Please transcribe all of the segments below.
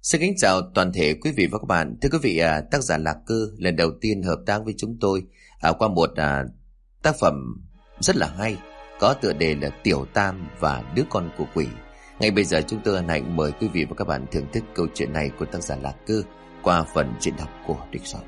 Xin kính chào toàn thể quý vị và các bạn. Thưa quý vị, tác giả Lạc Cơ lần đầu tiên hợp tác với chúng tôi qua một tác phẩm rất là hay, có tựa đề là Tiểu Tam và Đứa Con của Quỷ. Ngay bây giờ chúng tôi hân hạnh mời quý vị và các bạn thưởng thức câu chuyện này của tác giả Lạc Cơ qua phần diễn đọc của Địch Soạn.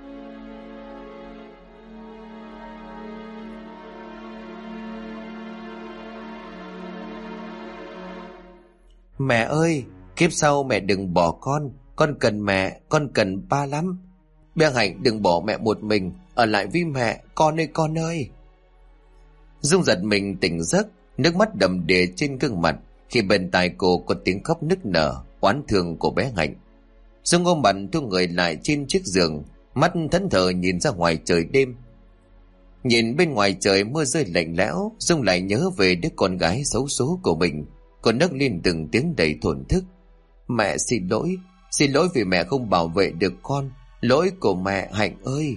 Mẹ ơi, kiếp sau mẹ đừng bỏ con cần mẹ, con cần ba lắm. Bé Hạnh đừng bỏ mẹ một mình, ở lại với mẹ, con ơi. Dung giật mình tỉnh giấc, nước mắt đầm đìa trên gương mặt khi bên tai cô có tiếng khóc nức nở, oán thương của bé Hạnh. Dung ôm mặt thu người lại trên chiếc giường, mắt thẫn thờ nhìn ra ngoài trời đêm. Nhìn bên ngoài trời mưa rơi lạnh lẽo, Dung lại nhớ về đứa con gái xấu số của mình. Cô nấc lên từng tiếng đầy thổn thức. Mẹ xin lỗi vì mẹ không bảo vệ được con, lỗi của mẹ Hạnh ơi.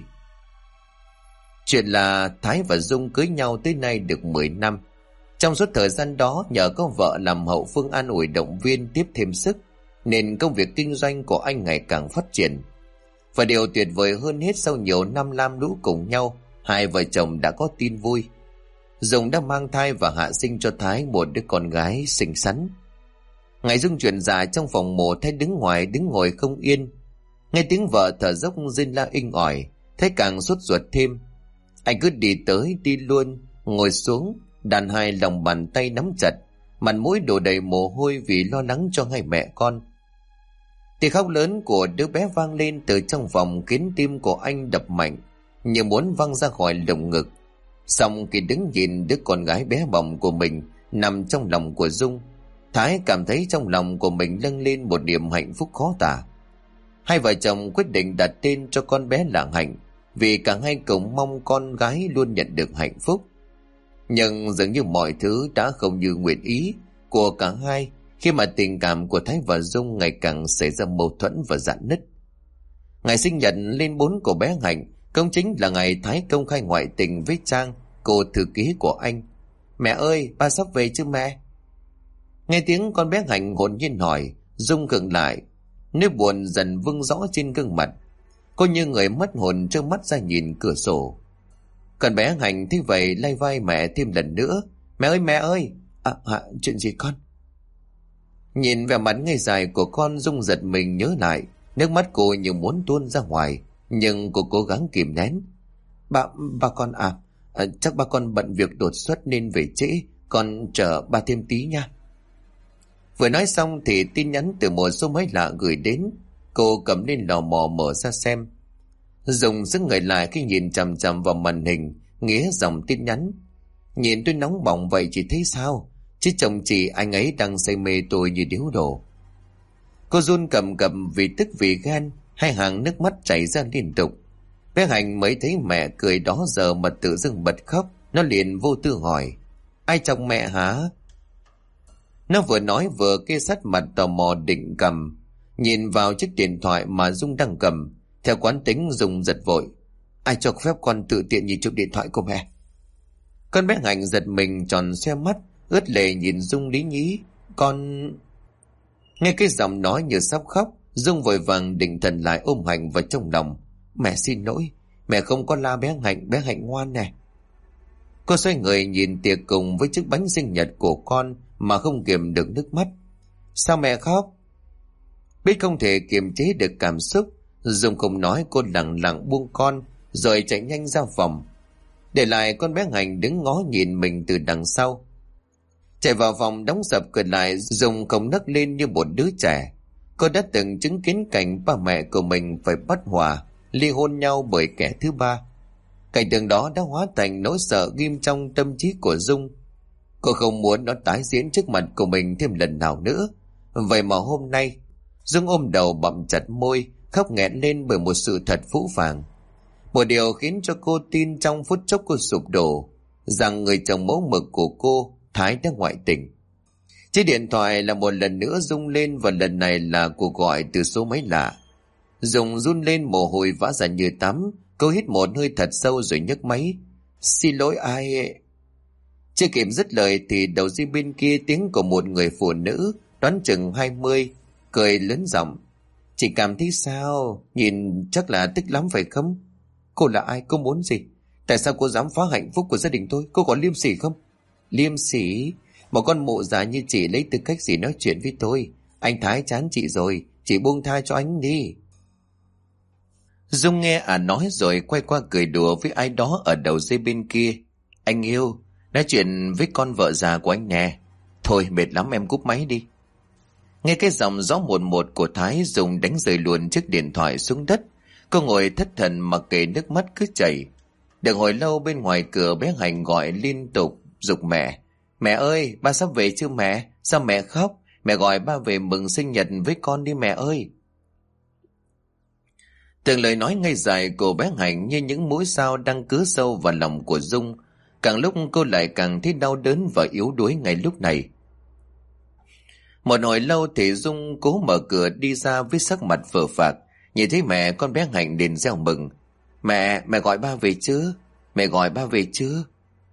Chuyện là Thái và Dung cưới nhau tới nay được 10 năm. Trong suốt thời gian đó, nhờ có vợ làm hậu phương an ủi động viên tiếp thêm sức, nên công việc kinh doanh của anh ngày càng phát triển. Và điều tuyệt vời hơn hết, sau nhiều năm lam lũ cùng nhau, hai vợ chồng đã có tin vui. Dung đã mang thai và hạ sinh cho Thái một đứa con gái xinh xắn. Ngày Dung chuyển dạ trong phòng mổ, Thái đứng ngoài đứng ngồi không yên. Nghe tiếng vợ thở dốc rên la inh ỏi, Thái càng sốt ruột thêm. Anh cứ đi tới đi luôn, ngồi xuống, đàn hai lòng bàn tay nắm chặt, mặt mũi đổ đầy mồ hôi vì lo lắng cho hai mẹ con. Tiếng khóc lớn của đứa bé vang lên từ trong phòng, khiến tim của anh đập mạnh, như muốn văng ra khỏi lồng ngực. Xong khi đứng nhìn đứa con gái bé bỏng của mình nằm trong lòng của Dung, Thái cảm thấy trong lòng của mình dâng lên một niềm hạnh phúc khó tả. Hai vợ chồng quyết định đặt tên cho con bé là Hạnh, vì cả hai cùng mong con gái luôn nhận được hạnh phúc. Nhưng dường như mọi thứ đã không như nguyện ý của cả hai, khi mà tình cảm của Thái và Dung ngày càng xảy ra mâu thuẫn và rạn nứt. Ngày sinh nhật lên 4 của bé Hạnh cũng chính là ngày Thái công khai ngoại tình với Trang, cô thư ký của anh. Mẹ ơi, ba sắp về chứ mẹ? Nghe tiếng con bé Hạnh hồn nhiên hỏi, Dung khựng lại, nỗi buồn dần vưng rõ trên gương mặt. Cô như người mất hồn trơ mắt ra nhìn cửa sổ. Con bé Hạnh thấy vậy lay vai mẹ thêm lần nữa. Mẹ ơi, chuyện gì con? Nhìn vẻ mặt ngây dài của con, Dung giật mình nhớ lại, nước mắt cô như muốn tuôn ra ngoài, nhưng cô cố gắng kìm nén. Ba con chắc ba con bận việc đột xuất nên về trễ, con chờ ba thêm tí nha. Vừa nói xong thì tin nhắn từ một số máy lạ gửi đến. Cô cầm lên lò mò mở ra xem. Dùng sức người lại khi nhìn chằm chằm vào màn hình nghĩa dòng tin nhắn. Nhìn tôi nóng bỏng vậy chị thấy sao? Chứ chồng chị anh ấy đang say mê tôi như điếu đổ. Cô run cầm cập vì tức vì ghen, hai hàng nước mắt chảy ra liên tục. Bé Hạnh mới thấy mẹ cười đó giờ mà tự dưng bật khóc. Nó liền vô tư hỏi, ai chồng mẹ hả? Nó vừa nói vừa kê sát mặt tò mò định cầm, nhìn vào chiếc điện thoại mà Dung đang cầm. Theo quán tính, Dung giật vội, ai cho phép con tự tiện nhìn chụp điện thoại của mẹ? Con bé Hạnh giật mình tròn xoe mắt, ướt lệ nhìn Dung lý nhí. Con... Nghe cái giọng nói như sắp khóc, Dung vội vàng định thần lại ôm Hạnh vào trong lòng. Mẹ xin lỗi, mẹ không có la bé Hạnh ngoan nè. Cô xoay người nhìn tiệc cùng với chiếc bánh sinh nhật của con mà không kiềm được nước mắt. Sao mẹ khóc? Biết không thể kiềm chế được cảm xúc, Dung không nói, cô lặng lặng buông con rồi chạy nhanh ra phòng, để lại con bé Hạnh đứng ngó nhìn mình từ đằng sau. Chạy vào phòng đóng sập cửa lại, Dung không nấc lên như một đứa trẻ. Cô đã từng chứng kiến cảnh ba mẹ của mình phải bất hòa, ly hôn nhau bởi kẻ thứ ba. Cảnh tượng đó đã hóa thành nỗi sợ ghim trong tâm trí của Dung. Cô không muốn nó tái diễn trước mặt của mình thêm lần nào nữa. Vậy mà hôm nay, Dung ôm đầu bặm chặt môi, khóc nghẹn lên bởi một sự thật phũ phàng. Một điều khiến cho cô tin trong phút chốc cô sụp đổ, rằng người chồng mẫu mực của cô, Thái, đã ngoại tình. Chiếc điện thoại là một lần nữa rung lên, và lần này là cuộc gọi từ số máy lạ. Dung run lên, mồ hôi vã ra như tắm. Cô hít một hơi thật sâu rồi nhấc máy. Xin lỗi ai? Chưa kịp dứt lời thì đầu dây bên kia tiếng của một người phụ nữ đoán chừng 20 cười lớn giọng. Chị cảm thấy sao? Nhìn chắc là tức lắm phải không? Cô là ai? Cô muốn gì? Tại sao cô dám phá hạnh phúc của gia đình tôi? Cô có liêm sỉ không? Liêm sỉ? Một con mụ già như chị lấy tư cách gì nói chuyện với tôi? Anh Thái chán chị rồi, chị buông tha cho anh đi. Dung nghe nói rồi quay qua cười đùa với ai đó ở đầu dây bên kia. Anh yêu, nói chuyện với con vợ già của anh nè. Thôi mệt lắm em cúp máy đi. Nghe cái giọng rõ một một của Thái, Dung đánh rơi luôn chiếc điện thoại xuống đất. Cô ngồi thất thần mặc kệ nước mắt cứ chảy. Được hồi lâu bên ngoài cửa bé Hành gọi liên tục giục mẹ. Mẹ ơi, ba sắp về chưa mẹ? Sao mẹ khóc? Mẹ gọi ba về mừng sinh nhật với con đi mẹ ơi. Từng lời nói ngây dài của bé Hành như những mũi sao đang cứa sâu vào lòng của Dung. Càng lúc cô lại càng thấy đau đớn và yếu đuối ngay lúc này. Một hồi lâu thì Dung cố mở cửa đi ra với sắc mặt phờ phạc. Nhìn thấy mẹ, con bé Hành liền reo mừng. Mẹ gọi ba về chưa? Mẹ gọi ba về chưa?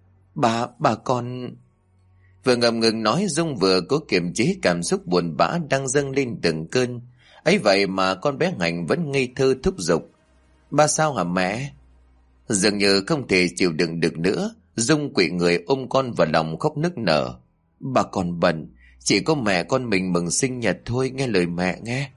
Bà con... Vừa ngập ngừng nói, Dung vừa cố kiềm chế cảm xúc buồn bã đang dâng lên từng cơn. Ấy vậy mà con bé Hành vẫn ngây thơ thúc giục. Ba sao hả mẹ? Dường như không thể chịu đựng được nữa, Dung quỵ người ôm con vào lòng khóc nức nở. Bà còn bận, chỉ có mẹ con mình mừng sinh nhật thôi, nghe lời mẹ nghe.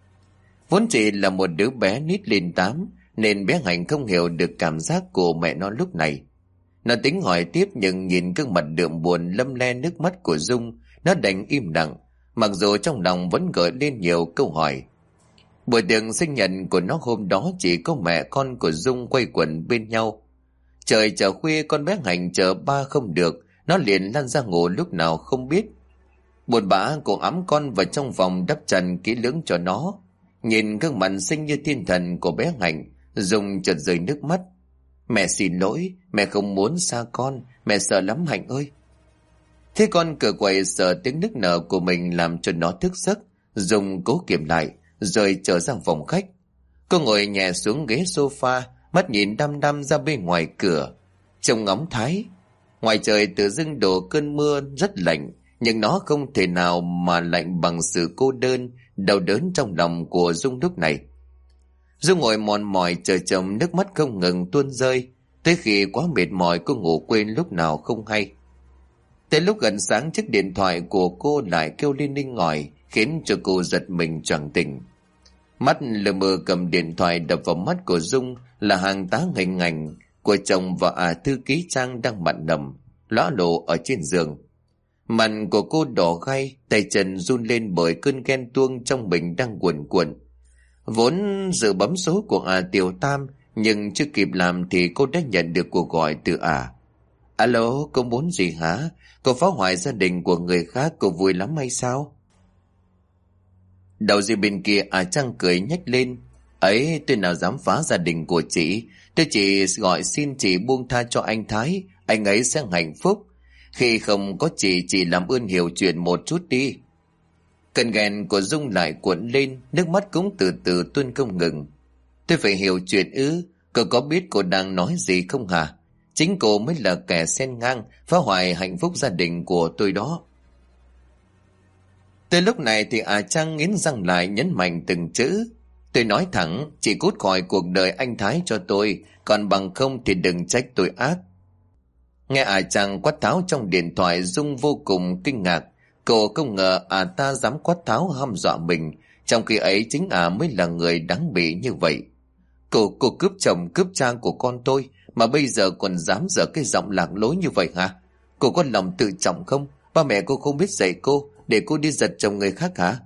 Vốn chỉ là một đứa bé nít lên 8, nên bé Hành không hiểu được cảm giác của mẹ nó lúc này. Nó tính hỏi tiếp nhưng nhìn gương mặt đượm buồn lâm le nước mắt của Dung, nó đành im lặng, mặc dù trong lòng vẫn gợi lên nhiều câu hỏi. Buổi tiệc sinh nhật của nó hôm đó chỉ có mẹ con của Dung quây quần bên nhau. Trời chợ khuya con bé Hành chờ ba không được, nó liền lăn ra ngủ lúc nào không biết. Buồn bã cô ẵm con vào trong vòng đắp chăn kỹ lưỡng cho nó. Nhìn gương mặt xinh như thiên thần của bé Hành, Dung chợt rơi nước mắt. Mẹ xin lỗi, mẹ không muốn xa con, mẹ sợ lắm Hành ơi. Thế con cửa quậy sợ tiếng nức nở của mình làm cho nó thức giấc. Dung cố kiềm lại, rồi trở sang phòng khách. Cô ngồi nhẹ xuống ghế sofa, mắt nhìn đăm đăm ra bên ngoài cửa. Trông ngóng Thái. Ngoài trời tự dưng đổ cơn mưa rất lạnh, nhưng nó không thể nào mà lạnh bằng sự cô đơn, đau đớn trong lòng của Dung lúc này. Dung ngồi mòn mỏi chờ chồng, nước mắt không ngừng tuôn rơi. Tới khi quá mệt mỏi cô ngủ quên lúc nào không hay. Tới lúc gần sáng chiếc điện thoại của cô lại kêu lên inh ỏi, khiến cho cô giật mình choàng tỉnh. Mắt lờ mờ cầm điện thoại đập vào mắt của Dung là hàng tá hình ảnh của chồng và thư ký Trang đang mặn nằm lõa lộ ở trên giường. Mặt của cô đỏ gay, tay chân run lên bởi cơn ghen tuông trong mình đang cuồn cuộn. Vốn dự bấm số của Tiểu Tam, nhưng chưa kịp làm thì cô đã nhận được cuộc gọi từ Alo, cô muốn gì hả? Cô phá hoại gia đình của người khác, cô vui lắm hay sao? Đầu dây bên kia Trang cười nhếch lên. Ấy, tôi nào dám phá gia đình của chị. Tôi chỉ gọi xin chị buông tha cho anh Thái, anh ấy sẽ hạnh phúc. Khi không có chị làm ơn hiểu chuyện một chút đi. Cơn ghen của Dung lại cuộn lên, nước mắt cũng từ từ tuôn không ngừng. Tôi phải hiểu chuyện ư? Cô có biết cô đang nói gì không hả? Chính cô mới là kẻ xen ngang, phá hoại hạnh phúc gia đình của tôi đó. Tới lúc này thì Trang nghiến răng lại nhấn mạnh từng chữ. Tôi nói thẳng, chị cút khỏi cuộc đời anh Thái cho tôi, còn bằng không thì đừng trách tôi ác. Nghe Trang quát tháo trong điện thoại, Dung vô cùng kinh ngạc. Cô không ngờ ta dám quát tháo hăm dọa mình, trong khi ấy chính mới là người đáng bị như vậy. Cô cướp chồng cướp cha của con tôi, mà bây giờ còn dám dở cái giọng lạc lối như vậy hả? Cô có lòng tự trọng không? Ba mẹ cô không biết dạy cô, để cô đi giật chồng người khác hả?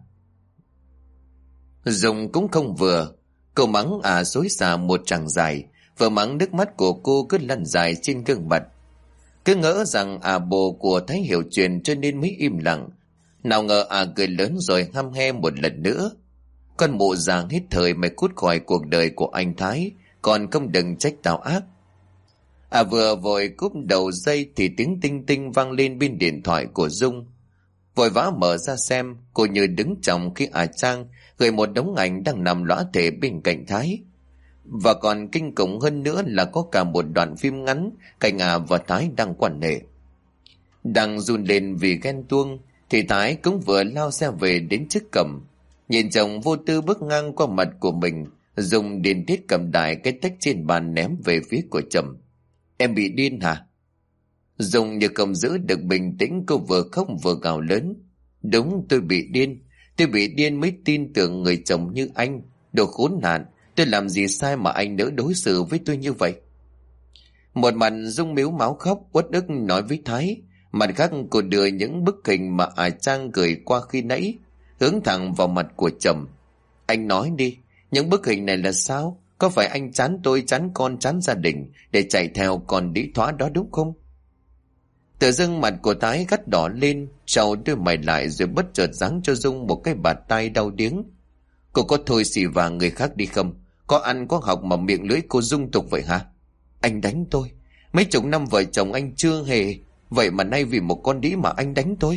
Dung cũng không vừa. Cô mắng xối xả một tràng dài, vừa mắng nước mắt của cô cứ lăn dài trên gương mặt. Cứ ngỡ rằng bồ của Thái hiểu chuyện cho nên mới im lặng. Nào ngờ cười lớn rồi hăm he một lần nữa. Con mụ già hết thời, mày cút khỏi cuộc đời của anh Thái, còn không đừng trách tao ác. Vừa vội cúp đầu dây thì tiếng tinh tinh vang lên bên điện thoại của Dung. Vội vã mở ra xem, cô như đứng trong khi Trang gửi một đống ảnh đang nằm lõa thể bên cạnh Thái. Và còn kinh khủng hơn nữa là có cả một đoạn phim ngắn cảnh và Thái đang quan hệ. Đang run lên vì ghen tuông thì Thái cũng vừa lao xe về đến trước cổng. Nhìn chồng vô tư bước ngang qua mặt của mình, Dung điên tiết cầm đại cái tách trên bàn ném về phía của chồng. Em bị điên hả? Dung như không giữ được bình tĩnh, cô vừa khóc vừa gào lớn. Đúng, tôi bị điên. Tôi bị điên mới tin tưởng người chồng như anh. Đồ khốn nạn, tôi làm gì sai mà anh nỡ đối xử với tôi như vậy? Một mặt Dung mếu máu khóc uất ức nói với Thái, mặt khác cô đưa những bức hình mà Trang gửi qua khi nãy hướng thẳng vào mặt của chồng. Anh nói đi, những bức hình này là sao? Có phải anh chán tôi, chán con, chán gia đình để chạy theo con đĩ thoá đó đúng không? Tự dưng mặt của Thái gắt đỏ lên, trao đôi mày lại rồi bất chợt giáng cho Dung một cái bạt tai đau điếng. Cô có thôi xì vào người khác đi không? Có ăn có học mà miệng lưỡi cô dung tục vậy hả? Anh đánh tôi. Mấy chục năm vợ chồng anh chưa hề. Vậy mà nay vì một con đĩ mà anh đánh tôi.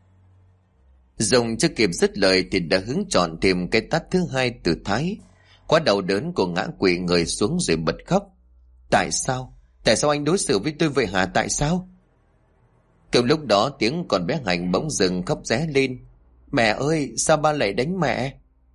Dung chưa kịp dứt lời thì đã hứng chọn thêm cái tát thứ hai từ Thái. Quá đau đớn cô ngã quỵ người xuống rồi bật khóc. Tại sao? Tại sao anh đối xử với tôi vậy hả? Tại sao? Cùng lúc đó tiếng con bé Hạnh bỗng dừng khóc ré lên. Mẹ ơi, sao ba lại đánh mẹ?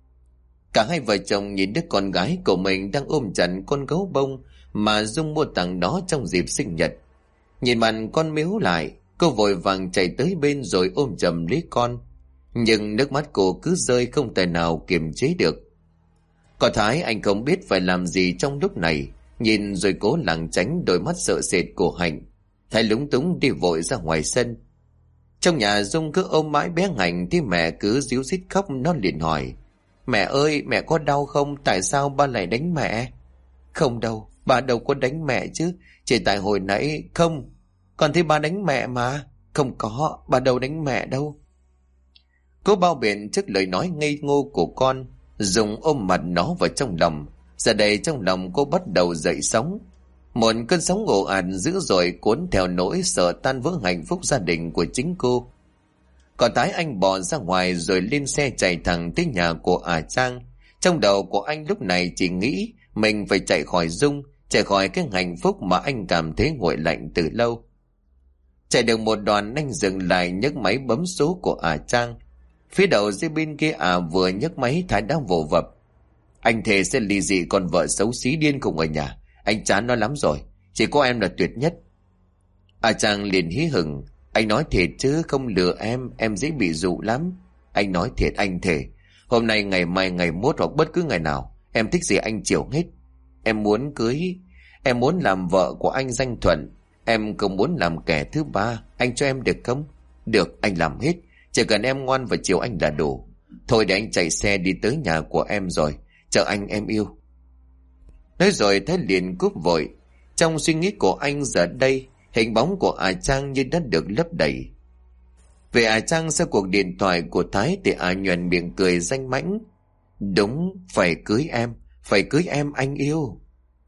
Cả hai vợ chồng nhìn đứa con gái của mình đang ôm chặt con gấu bông mà Dung mua tặng nó trong dịp sinh nhật. Nhìn mặt con mếu lại, cô vội vàng chạy tới bên rồi ôm chầm lấy con. Nhưng nước mắt cô cứ rơi không thể nào kiềm chế được. Có Thái anh không biết phải làm gì trong lúc này, nhìn rồi cố lảng tránh đôi mắt sợ sệt của Hạnh. Thái lúng túng đi vội ra ngoài sân. Trong nhà Dung cứ ôm mãi bé Hạnh thì mẹ cứ ríu rít khóc. Nó liền hỏi, mẹ ơi, mẹ có đau không? Tại sao ba lại đánh mẹ? Không đâu, ba đâu có đánh mẹ chứ. Chỉ tại hồi nãy. Không, con thấy ba đánh mẹ mà. Không có, ba đâu đánh mẹ đâu. Cô bao biện trước lời nói ngây ngô của con. Dung ôm mặt nó vào trong lòng. Giờ đây trong lòng cô bắt đầu dậy sóng. Một cơn sóng ồ ạt dữ dội cuốn theo nỗi sợ tan vỡ hạnh phúc gia đình của chính cô. Còn Thái anh bỏ ra ngoài rồi lên xe chạy thẳng tới nhà của Trang. Trong đầu của anh lúc này chỉ nghĩ mình phải chạy khỏi Dung, chạy khỏi cái hạnh phúc mà anh cảm thấy nguội lạnh từ lâu. Chạy được một đoạn anh dừng lại nhấc máy bấm số của Trang. Phía đầu dưới bên kia vừa nhấc máy Thái đang vồ vập. Anh thề sẽ ly dị con vợ xấu xí điên khùng ở nhà. Anh chán nó lắm rồi. Chỉ có em là tuyệt nhất. Trang liền hí hửng. Anh nói thiệt chứ không lừa em dễ bị dụ lắm. Anh nói thiệt, anh thề. Hôm nay, ngày mai, ngày mốt hoặc bất cứ ngày nào, em thích gì anh chiều hết. Em muốn cưới. Em muốn làm vợ của anh danh thuận. Em không muốn làm kẻ thứ ba. Anh cho em được không? Được, anh làm hết. Chỉ cần em ngoan và chiều anh là đủ. Thôi để anh chạy xe đi tới nhà của em rồi. Chờ anh em yêu. Nói rồi Thái liền cúp vội. Trong suy nghĩ của anh giờ đây, hình bóng của Trang như đã được lấp đầy. Về Trang sau cuộc điện thoại của Thái thì nhoẻn miệng cười danh mãnh. Đúng, phải cưới em anh yêu.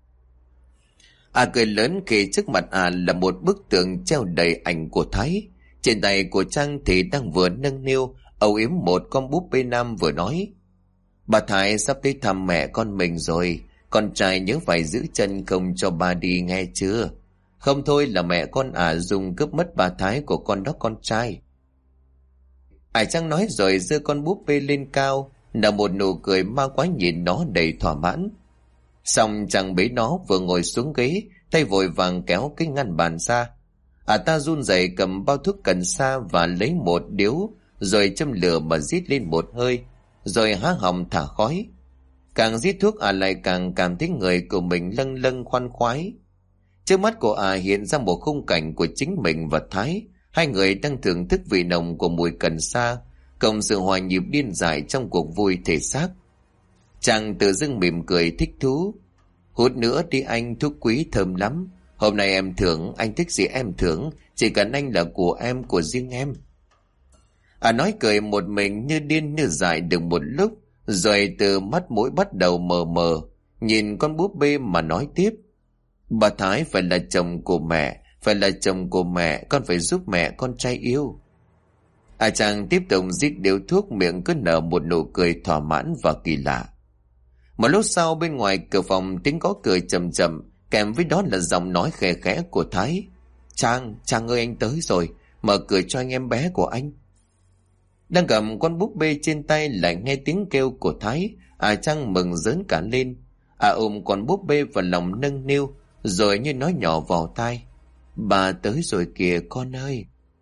Cười lớn khi trước mặt là một bức tượng treo đầy ảnh của Thái. Trên tay của Trang thì đang vừa nâng niu âu yếm một con búp bê nam vừa nói. Bà Thái sắp tới thăm mẹ con mình rồi. Con trai nhớ phải giữ chân không cho ba đi nghe chưa? Không thôi là mẹ con Dung cướp mất bà Thái của con đó con trai. Trang nói rồi giơ con búp bê lên cao, nở một nụ cười ma quái nhìn nó đầy thỏa mãn. Xong chàng bế nó vừa ngồi xuống ghế, tay vội vàng kéo cái ngăn bàn ra. Ta run rẩy cầm bao thuốc cần sa và lấy một điếu, rồi châm lửa mà rít lên một hơi, rồi há họng thả khói. Càng rít thuốc lại càng cảm thấy người của mình lâng lâng khoan khoái. Trước mắt của hiện ra một khung cảnh của chính mình và Thái. Hai người đang thưởng thức vị nồng của mùi cần sa, cộng sự hòa nhịp điên dại trong cuộc vui thể xác. Chàng tự dưng mỉm cười thích thú. Hút nữa đi anh, thuốc quý thơm lắm. Hôm nay em thưởng, anh thích gì em thưởng. Chỉ cần anh là của em, của riêng em. Nói cười một mình như điên như dại được một lúc, rồi từ mắt mũi bắt đầu mờ mờ, nhìn con búp bê mà nói tiếp. Bà Thái phải là chồng của mẹ, phải là chồng của mẹ, con phải giúp mẹ con trai yêu. Chàng tiếp tục rít điếu thuốc, miệng cứ nở một nụ cười thỏa mãn và kỳ lạ. Một lúc sau bên ngoài cửa phòng tiếng gõ cửa chậm chậm, kèm với đó là giọng nói khẽ khẽ của Thái. Trang ơi anh tới rồi, mở cửa cho anh em bé của anh. Đang cầm con búp bê trên tay lại nghe tiếng kêu của Thái. Trang mừng rớn cả lên. Ôm con búp bê vào lòng nâng niu, rồi như nói nhỏ vào tai: "Bà tới rồi kìa con ơi."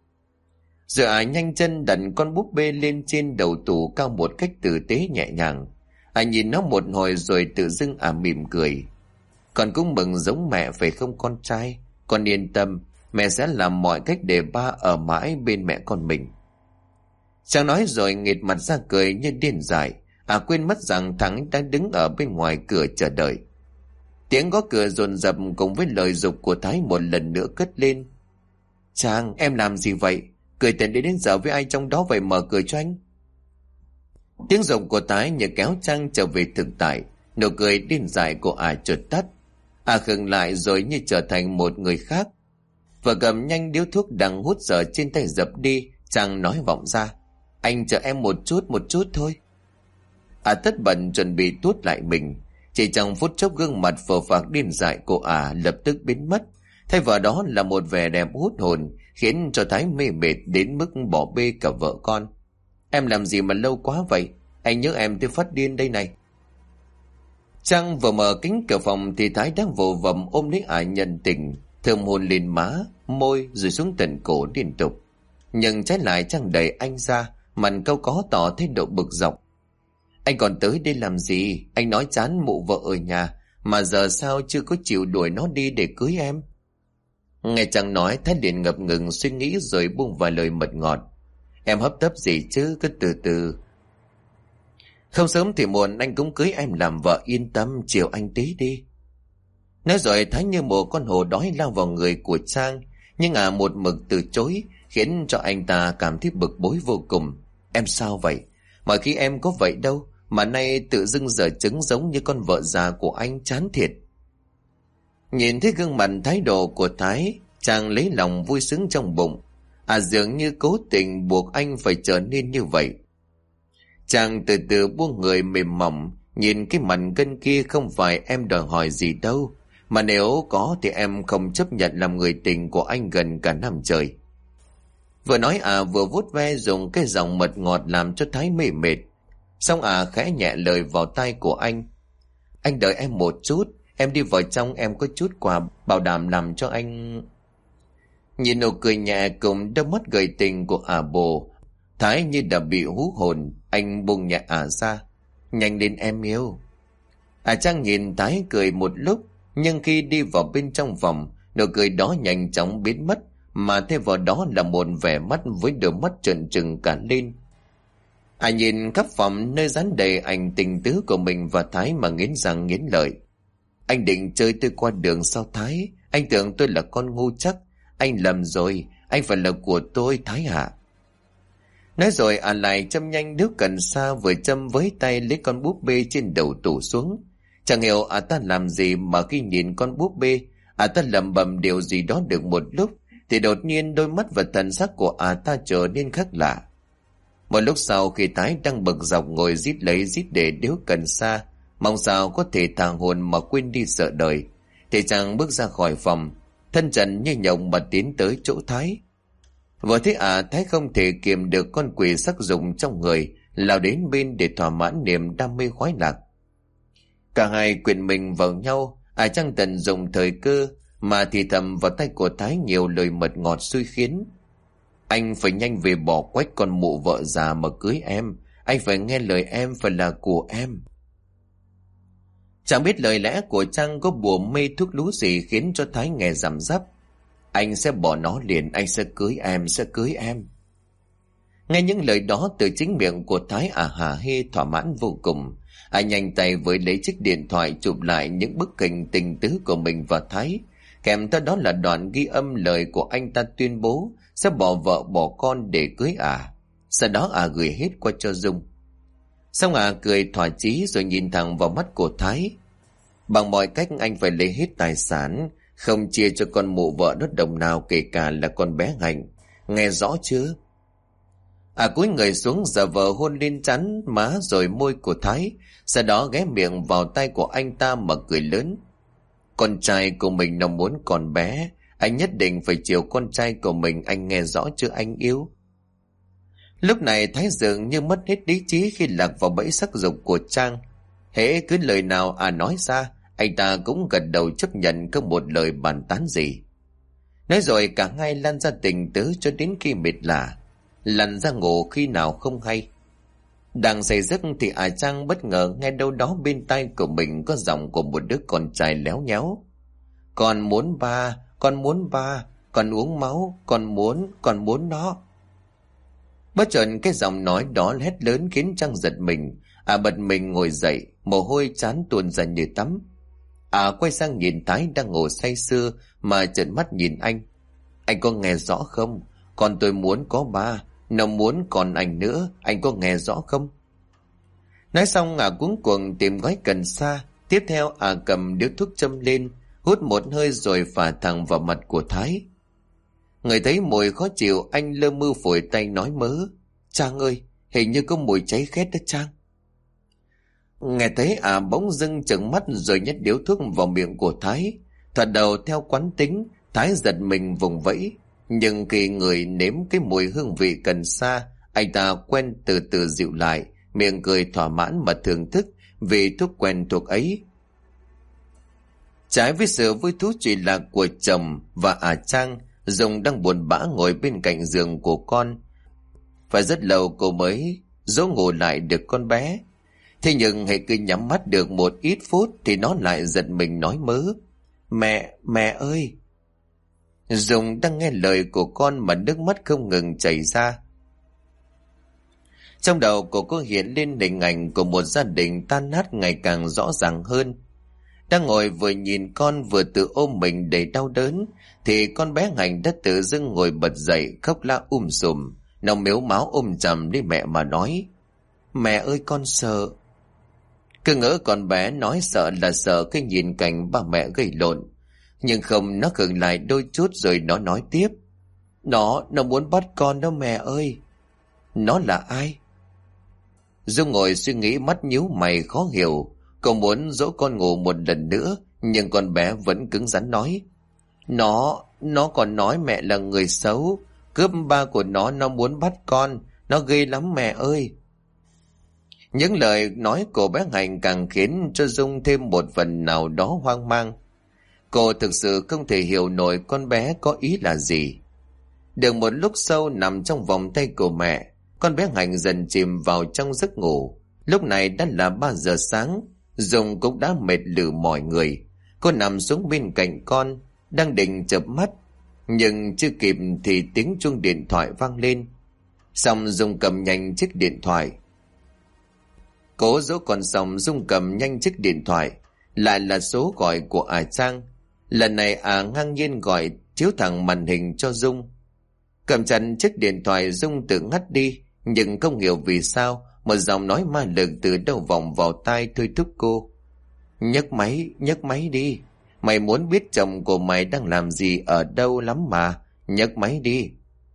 Rồi nhanh chân đặt con búp bê lên trên đầu tủ cao một cách tử tế nhẹ nhàng. Nhìn nó một hồi rồi tự dưng mỉm cười: "Con cũng mừng giống mẹ phải không con trai? Con yên tâm, mẹ sẽ làm mọi cách để ba ở mãi bên mẹ con mình." Chàng nói rồi nghệt mặt ra cười như điên dại. Quên mất rằng Thắng đang đứng ở bên ngoài cửa chờ đợi. Tiếng gõ cửa dồn dập cùng với lời giục của Thái một lần nữa cất lên: "Chàng, em làm gì vậy? Cười từ đến giờ với ai trong đó vậy, mở cửa cho anh." Tiếng giục của Thái như kéo Trang trở về thực tại. Nụ cười điên dại của chợt tắt. Khựng lại rồi như trở thành một người khác. Vừa cầm nhanh điếu thuốc đang hút dở trên tay dập đi, Trang nói vọng ra: "Anh chờ em một chút thôi." Tất bận chuẩn bị tuốt lại mình. Chỉ trong phút chốc gương mặt phờ phạc điên dại của lập tức biến mất. Thay vào đó là một vẻ đẹp hút hồn, khiến cho Thái mê mệt đến mức bỏ bê cả vợ con. "Em làm gì mà lâu quá vậy? Anh nhớ em tới phát điên đây này." Trang vừa mở cánh cửa phòng thì Thái đang vồ vầm ôm lấy nhân tình, thơm hôn lên má, môi rồi xuống tận cổ liên tục. Nhưng trái lại Trang đẩy anh ra, mặt cau có tỏ thái độ bực dọc: "Anh còn tới đây làm gì? Anh nói chán mụ vợ ở nhà, mà giờ sao chưa có chịu đuổi nó đi để cưới em?" Nghe Trang nói, Thái liền ngập ngừng suy nghĩ rồi buông vài lời mật ngọt: "Em hấp tấp gì chứ, cứ từ từ. Không sớm thì muộn anh cũng cưới em làm vợ, yên tâm, chiều anh tí đi." Nói rồi Thái như một con hổ đói lao vào người của Trang. Nhưng một mực từ chối, khiến cho anh ta cảm thấy bực bối vô cùng. "Em sao vậy? Mọi khi em có vậy đâu, mà nay tự dưng dở trứng giống như con vợ già của anh, chán thiệt." Nhìn thấy gương mặt thái độ của Thái, Trang lấy lòng vui sướng trong bụng. Dường như cố tình buộc anh phải trở nên như vậy. Chàng từ từ buông người mềm mỏng, nhìn cái mặt gân kia: "Không phải em đòi hỏi gì đâu, mà nếu có thì em không chấp nhận làm người tình của anh gần cả năm trời." Vừa nói vừa vuốt ve, dùng cái giọng mật ngọt làm cho Thái mê mệt. Xong khẽ nhẹ lời vào tai của anh: "Anh đợi em một chút, em đi vào trong, em có chút quà bảo đảm làm cho anh." Nhìn nụ cười nhẹ cùng đôi mắt gợi tình của bồ, Thái như đã bị hú hồn. Anh buông nhẹ ra: "Nhanh lên em yêu." Trang nhìn Thái cười một lúc, nhưng khi đi vào bên trong phòng, nụ cười đó nhanh chóng biến mất, mà thay vào đó là một vẻ mắt với đôi mắt trợn trừng cả lên. Nhìn khắp phòng nơi dán đầy ảnh tình tứ của mình và Thái mà nghiến răng nghiến lợi: "Anh định chơi tôi qua đường sao Thái? Anh tưởng tôi là con ngu chắc. Anh lầm rồi, anh phải là của tôi Thái hả?" Nói rồi lại châm nhanh điếu cần sa vừa châm với tay lấy con búp bê trên đầu tủ xuống. Chẳng hiểu ta làm gì mà khi nhìn con búp bê, ta lẩm bẩm điều gì đó được một lúc, thì đột nhiên đôi mắt và thần sắc của ta trở nên khác lạ. Một lúc sau, khi Thái đang bực dọc ngồi rít lấy rít để điếu cần sa, mong sao có thể thả hồn mà quên đi sợ đời, thì chàng bước ra khỏi phòng, thân trần như nhộng mà tiến tới chỗ Thái. Vừa thấy Thái không thể kiềm được con quỷ sắc dục trong người, lao đến bên để thỏa mãn niềm đam mê khoái lạc. Cả hai quyện mình vào nhau, Trang tận dụng thời cơ mà thì thầm vào tay của Thái nhiều lời mật ngọt xui khiến: "Anh phải nhanh về bỏ quách con mụ vợ già mà cưới em. Anh phải nghe lời em, phải là của em." Chẳng biết lời lẽ của Trang có bùa mê thuốc lú gì khiến cho Thái nghe rằm rắp: "Anh sẽ bỏ nó liền, anh sẽ cưới em, sẽ cưới em." Nghe những lời đó từ chính miệng của Thái, hả hê thỏa mãn vô cùng. Anh nhanh tay với lấy chiếc điện thoại chụp lại những bức hình tình tứ của mình và Thái, kèm theo đó là đoạn ghi âm lời của anh ta tuyên bố sẽ bỏ vợ bỏ con để cưới Sau đó gửi hết qua cho Dung. Xong cười thỏa chí rồi nhìn thẳng vào mắt của Thái: "Bằng mọi cách anh phải lấy hết tài sản, không chia cho con mụ vợ nó đồng nào, kể cả là con bé Hạnh. Nghe rõ chưa?" Cúi người xuống giả vờ hôn lên trán má rồi môi của Thái, sau đó ghé miệng vào tai của anh ta mà cười lớn: "Con trai của mình nó muốn con bé, anh nhất định phải chiều con trai của mình, anh nghe rõ chưa anh yêu?" Lúc này Thái dường như mất hết lý trí khi lạc vào bẫy sắc dục của Trang. Hễ cứ lời nào nói ra, anh ta cũng gật đầu chấp nhận không một lời bàn tán gì. Nói rồi cả hai lăn ra tình tứ cho đến khi mệt lả, lăn ra ngủ khi nào không hay. Đang say giấc thì Trang bất ngờ nghe đâu đó bên tai của mình có giọng của một đứa con trai léo nhéo. Con muốn ba, con muốn ba, con uống máu, con muốn nó. Bất chợt cái giọng nói đó hét lớn khiến Trang giật mình. Bật mình ngồi dậy, mồ hôi trán tuôn ra như tắm. Quay sang nhìn Thái đang ngồi say sưa mà trợn mắt nhìn anh. Anh có nghe rõ không? Con tôi muốn có ba, nó muốn còn anh nữa, anh có nghe rõ không? Nói xong cuống cuồng tìm gói cần sa. Tiếp theo cầm điếu thuốc châm lên, hút một hơi rồi phả thẳng vào mặt của Thái. Người thấy mùi khó chịu, anh lơ mơ phủi tay nói mớ. Trang ơi, hình như có mùi cháy khét đó Trang. Nghe thấy bỗng dưng trợn mắt rồi nhét điếu thuốc vào miệng của Thái. Thoạt đầu theo quán tính, Thái giật mình vùng vẫy. Nhưng khi người nếm cái mùi hương vị cần sa, anh ta quen từ từ dịu lại, miệng cười thỏa mãn mà thưởng thức vì thuốc quen thuộc ấy. Trái với sự vui thú trụy lạc của chồng và Trang, Dung đang buồn bã ngồi bên cạnh giường của con. Phải rất lâu cô mới dỗ ngủ lại được con bé. Thế nhưng hãy cứ nhắm mắt được một ít phút thì nó lại giật mình nói mớ. Mẹ ơi! Dung đang nghe lời của con mà nước mắt không ngừng chảy ra. Trong đầu cô có hiện lên hình ảnh của một gia đình tan nát ngày càng rõ ràng hơn. Đang ngồi vừa nhìn con vừa tự ôm mình đầy đau đớn, thì con bé Hạnh đã tự dưng ngồi bật dậy khóc la sùm. Nó mếu máo ôm chầm lấy mẹ mà nói. Mẹ ơi con sợ. Cứ ngỡ con bé nói sợ là sợ khi nhìn cảnh ba mẹ gây lộn. Nhưng không, nó khựng lại đôi chút rồi nó nói tiếp. Nó muốn bắt con đó mẹ ơi. Nó là ai? Dung ngồi suy nghĩ, mắt nhíu mày khó hiểu. Cô muốn dỗ con ngủ một lần nữa, nhưng con bé vẫn cứng rắn nói. Nó còn nói mẹ là người xấu. Cướp ba của nó muốn bắt con. Nó ghê lắm mẹ ơi. Những lời nói của bé Hạnh càng khiến cho Dung thêm một phần nào đó hoang mang. Cô thực sự không thể hiểu nổi con bé có ý là gì. Được một lúc sâu nằm trong vòng tay của mẹ, con bé Hạnh dần chìm vào trong giấc ngủ. Lúc này đã là 3 giờ sáng, Dung cũng đã mệt lử mỏi người. Cô nằm xuống bên cạnh con, đang định chợp mắt, nhưng chưa kịp thì tiếng chuông điện thoại vang lên. Xong Dung cầm nhanh chiếc điện thoại. Cố dỗ con xong, Dung cầm nhanh chiếc điện thoại. Lại là số gọi của Trang. Lần này ngang nhiên gọi chiếu thẳng màn hình cho Dung. Cầm chặt chiếc điện thoại, Dung tự ngắt đi, nhưng không hiểu vì sao một giọng nói ma lực từ đâu vọng vào tai thôi thúc cô. Nhấc máy đi. Mày muốn biết chồng của mày đang làm gì ở đâu lắm mà. Nhấc máy đi.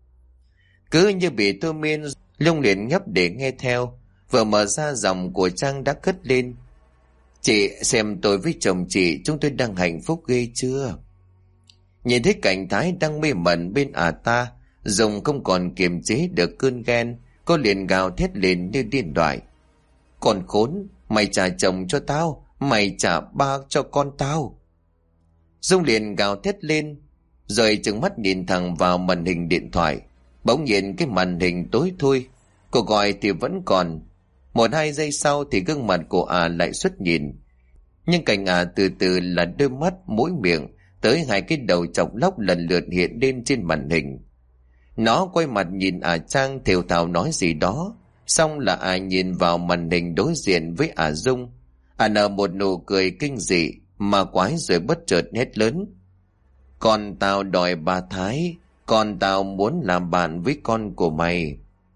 Cứ như bị thôi miên, Dung liền nhấp để nghe theo. Vừa mở ra giọng của Trang đã cất lên. Chị xem tôi với chồng chị, chúng tôi đang hạnh phúc ghê chưa? Nhìn thấy cảnh Thái đang mê mẩn bên ta, Dung không còn kiềm chế được cơn ghen. Cô liền gào thét lên như điên đoại. Còn khốn, mày trả chồng cho tao, mày trả ba cho con tao. Dung liền gào thét lên, rồi trừng mắt nhìn thẳng vào màn hình điện thoại. Bỗng nhiên cái màn hình tối thui. Cô gọi thì vẫn còn. 1-2 giây sau thì gương mặt của lại xuất nhìn. Nhưng cảnh từ từ là đôi mắt, mũi, miệng, tới 2 cái đầu chọc lóc lần lượt hiện lên trên màn hình. Nó quay mặt nhìn Trang thều thào nói gì đó. Xong là nhìn vào màn hình đối diện với Dung. Nở một nụ cười kinh dị mà quái rồi bất chợt hét lớn. Con tao đòi bà Thái. Con tao muốn làm bạn với con của mày.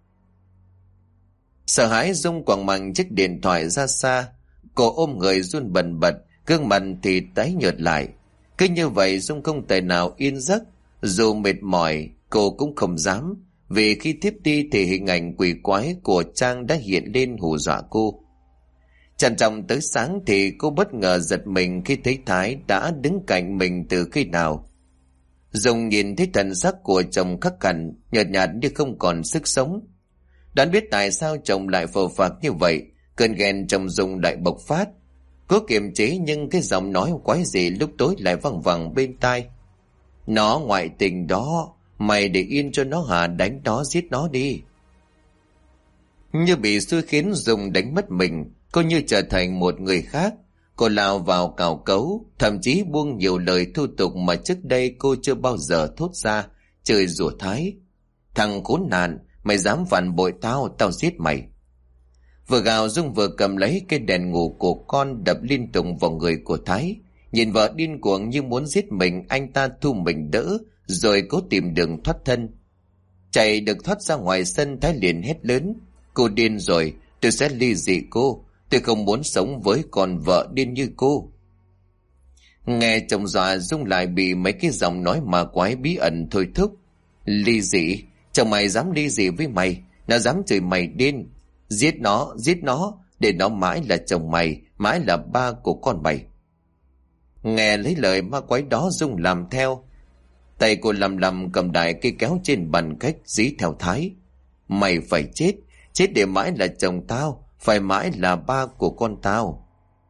Sợ hãi, Dung quẳng mạnh chiếc điện thoại ra xa. Cô ôm người run bần bật, gương mặt thì tái nhợt lại. Cứ như vậy Dung không thể nào yên giấc. Dù mệt mỏi cô cũng không dám, vì khi thiếp đi thì hình ảnh quỷ quái của Trang đã hiện lên hù dọa cô. Trằn trọc tới sáng thì cô bất ngờ giật mình khi thấy Thái đã đứng cạnh mình từ khi nào. Dung nhìn thấy thần sắc của chồng khắc hẳn, nhợt nhạt như không còn sức sống. Đoán biết tại sao chồng lại phờ phạc như vậy, cơn ghen trong Dung lại bộc phát. Cố kiềm chế nhưng cái giọng nói quái dị lúc tối lại văng vẳng bên tai. Nó ngoại tình đó, mày để yên cho nó hả? Đánh nó, giết nó đi. Như bị xui khiến Dung đánh mất mình, cô như trở thành một người khác. Cô lao vào cào cấu, thậm chí buông nhiều lời thô tục mà trước đây cô chưa bao giờ thốt ra, chửi rủa Thái. Thằng khốn nạn, mày dám phản bội tao, tao giết mày. Vừa gào Dung vừa cầm lấy cái đèn ngủ của con đập liên tục vào người của Thái. Nhìn vợ điên cuồng như muốn giết mình, anh ta thu mình đỡ, rồi cố tìm đường thoát thân. Chạy được thoát ra ngoài sân, Thái liền hét lớn. Cô điên rồi, tôi sẽ ly dị cô. Tôi không muốn sống với con vợ điên như cô. Nghe chồng dọa, Dung lại bị mấy cái giọng nói ma quái bí ẩn thôi thúc. Ly dị? Chồng mày dám ly dị với mày? Nó dám chửi mày điên. Giết nó, để nó mãi là chồng mày, mãi là ba của con mày. Nghe lấy lời ma quái đó, Dung làm theo. Tay cô lầm lầm cầm đại cây kéo trên bàn cách dí theo Thái. Mày phải chết, chết để mãi là chồng tao, phải mãi là ba của con tao.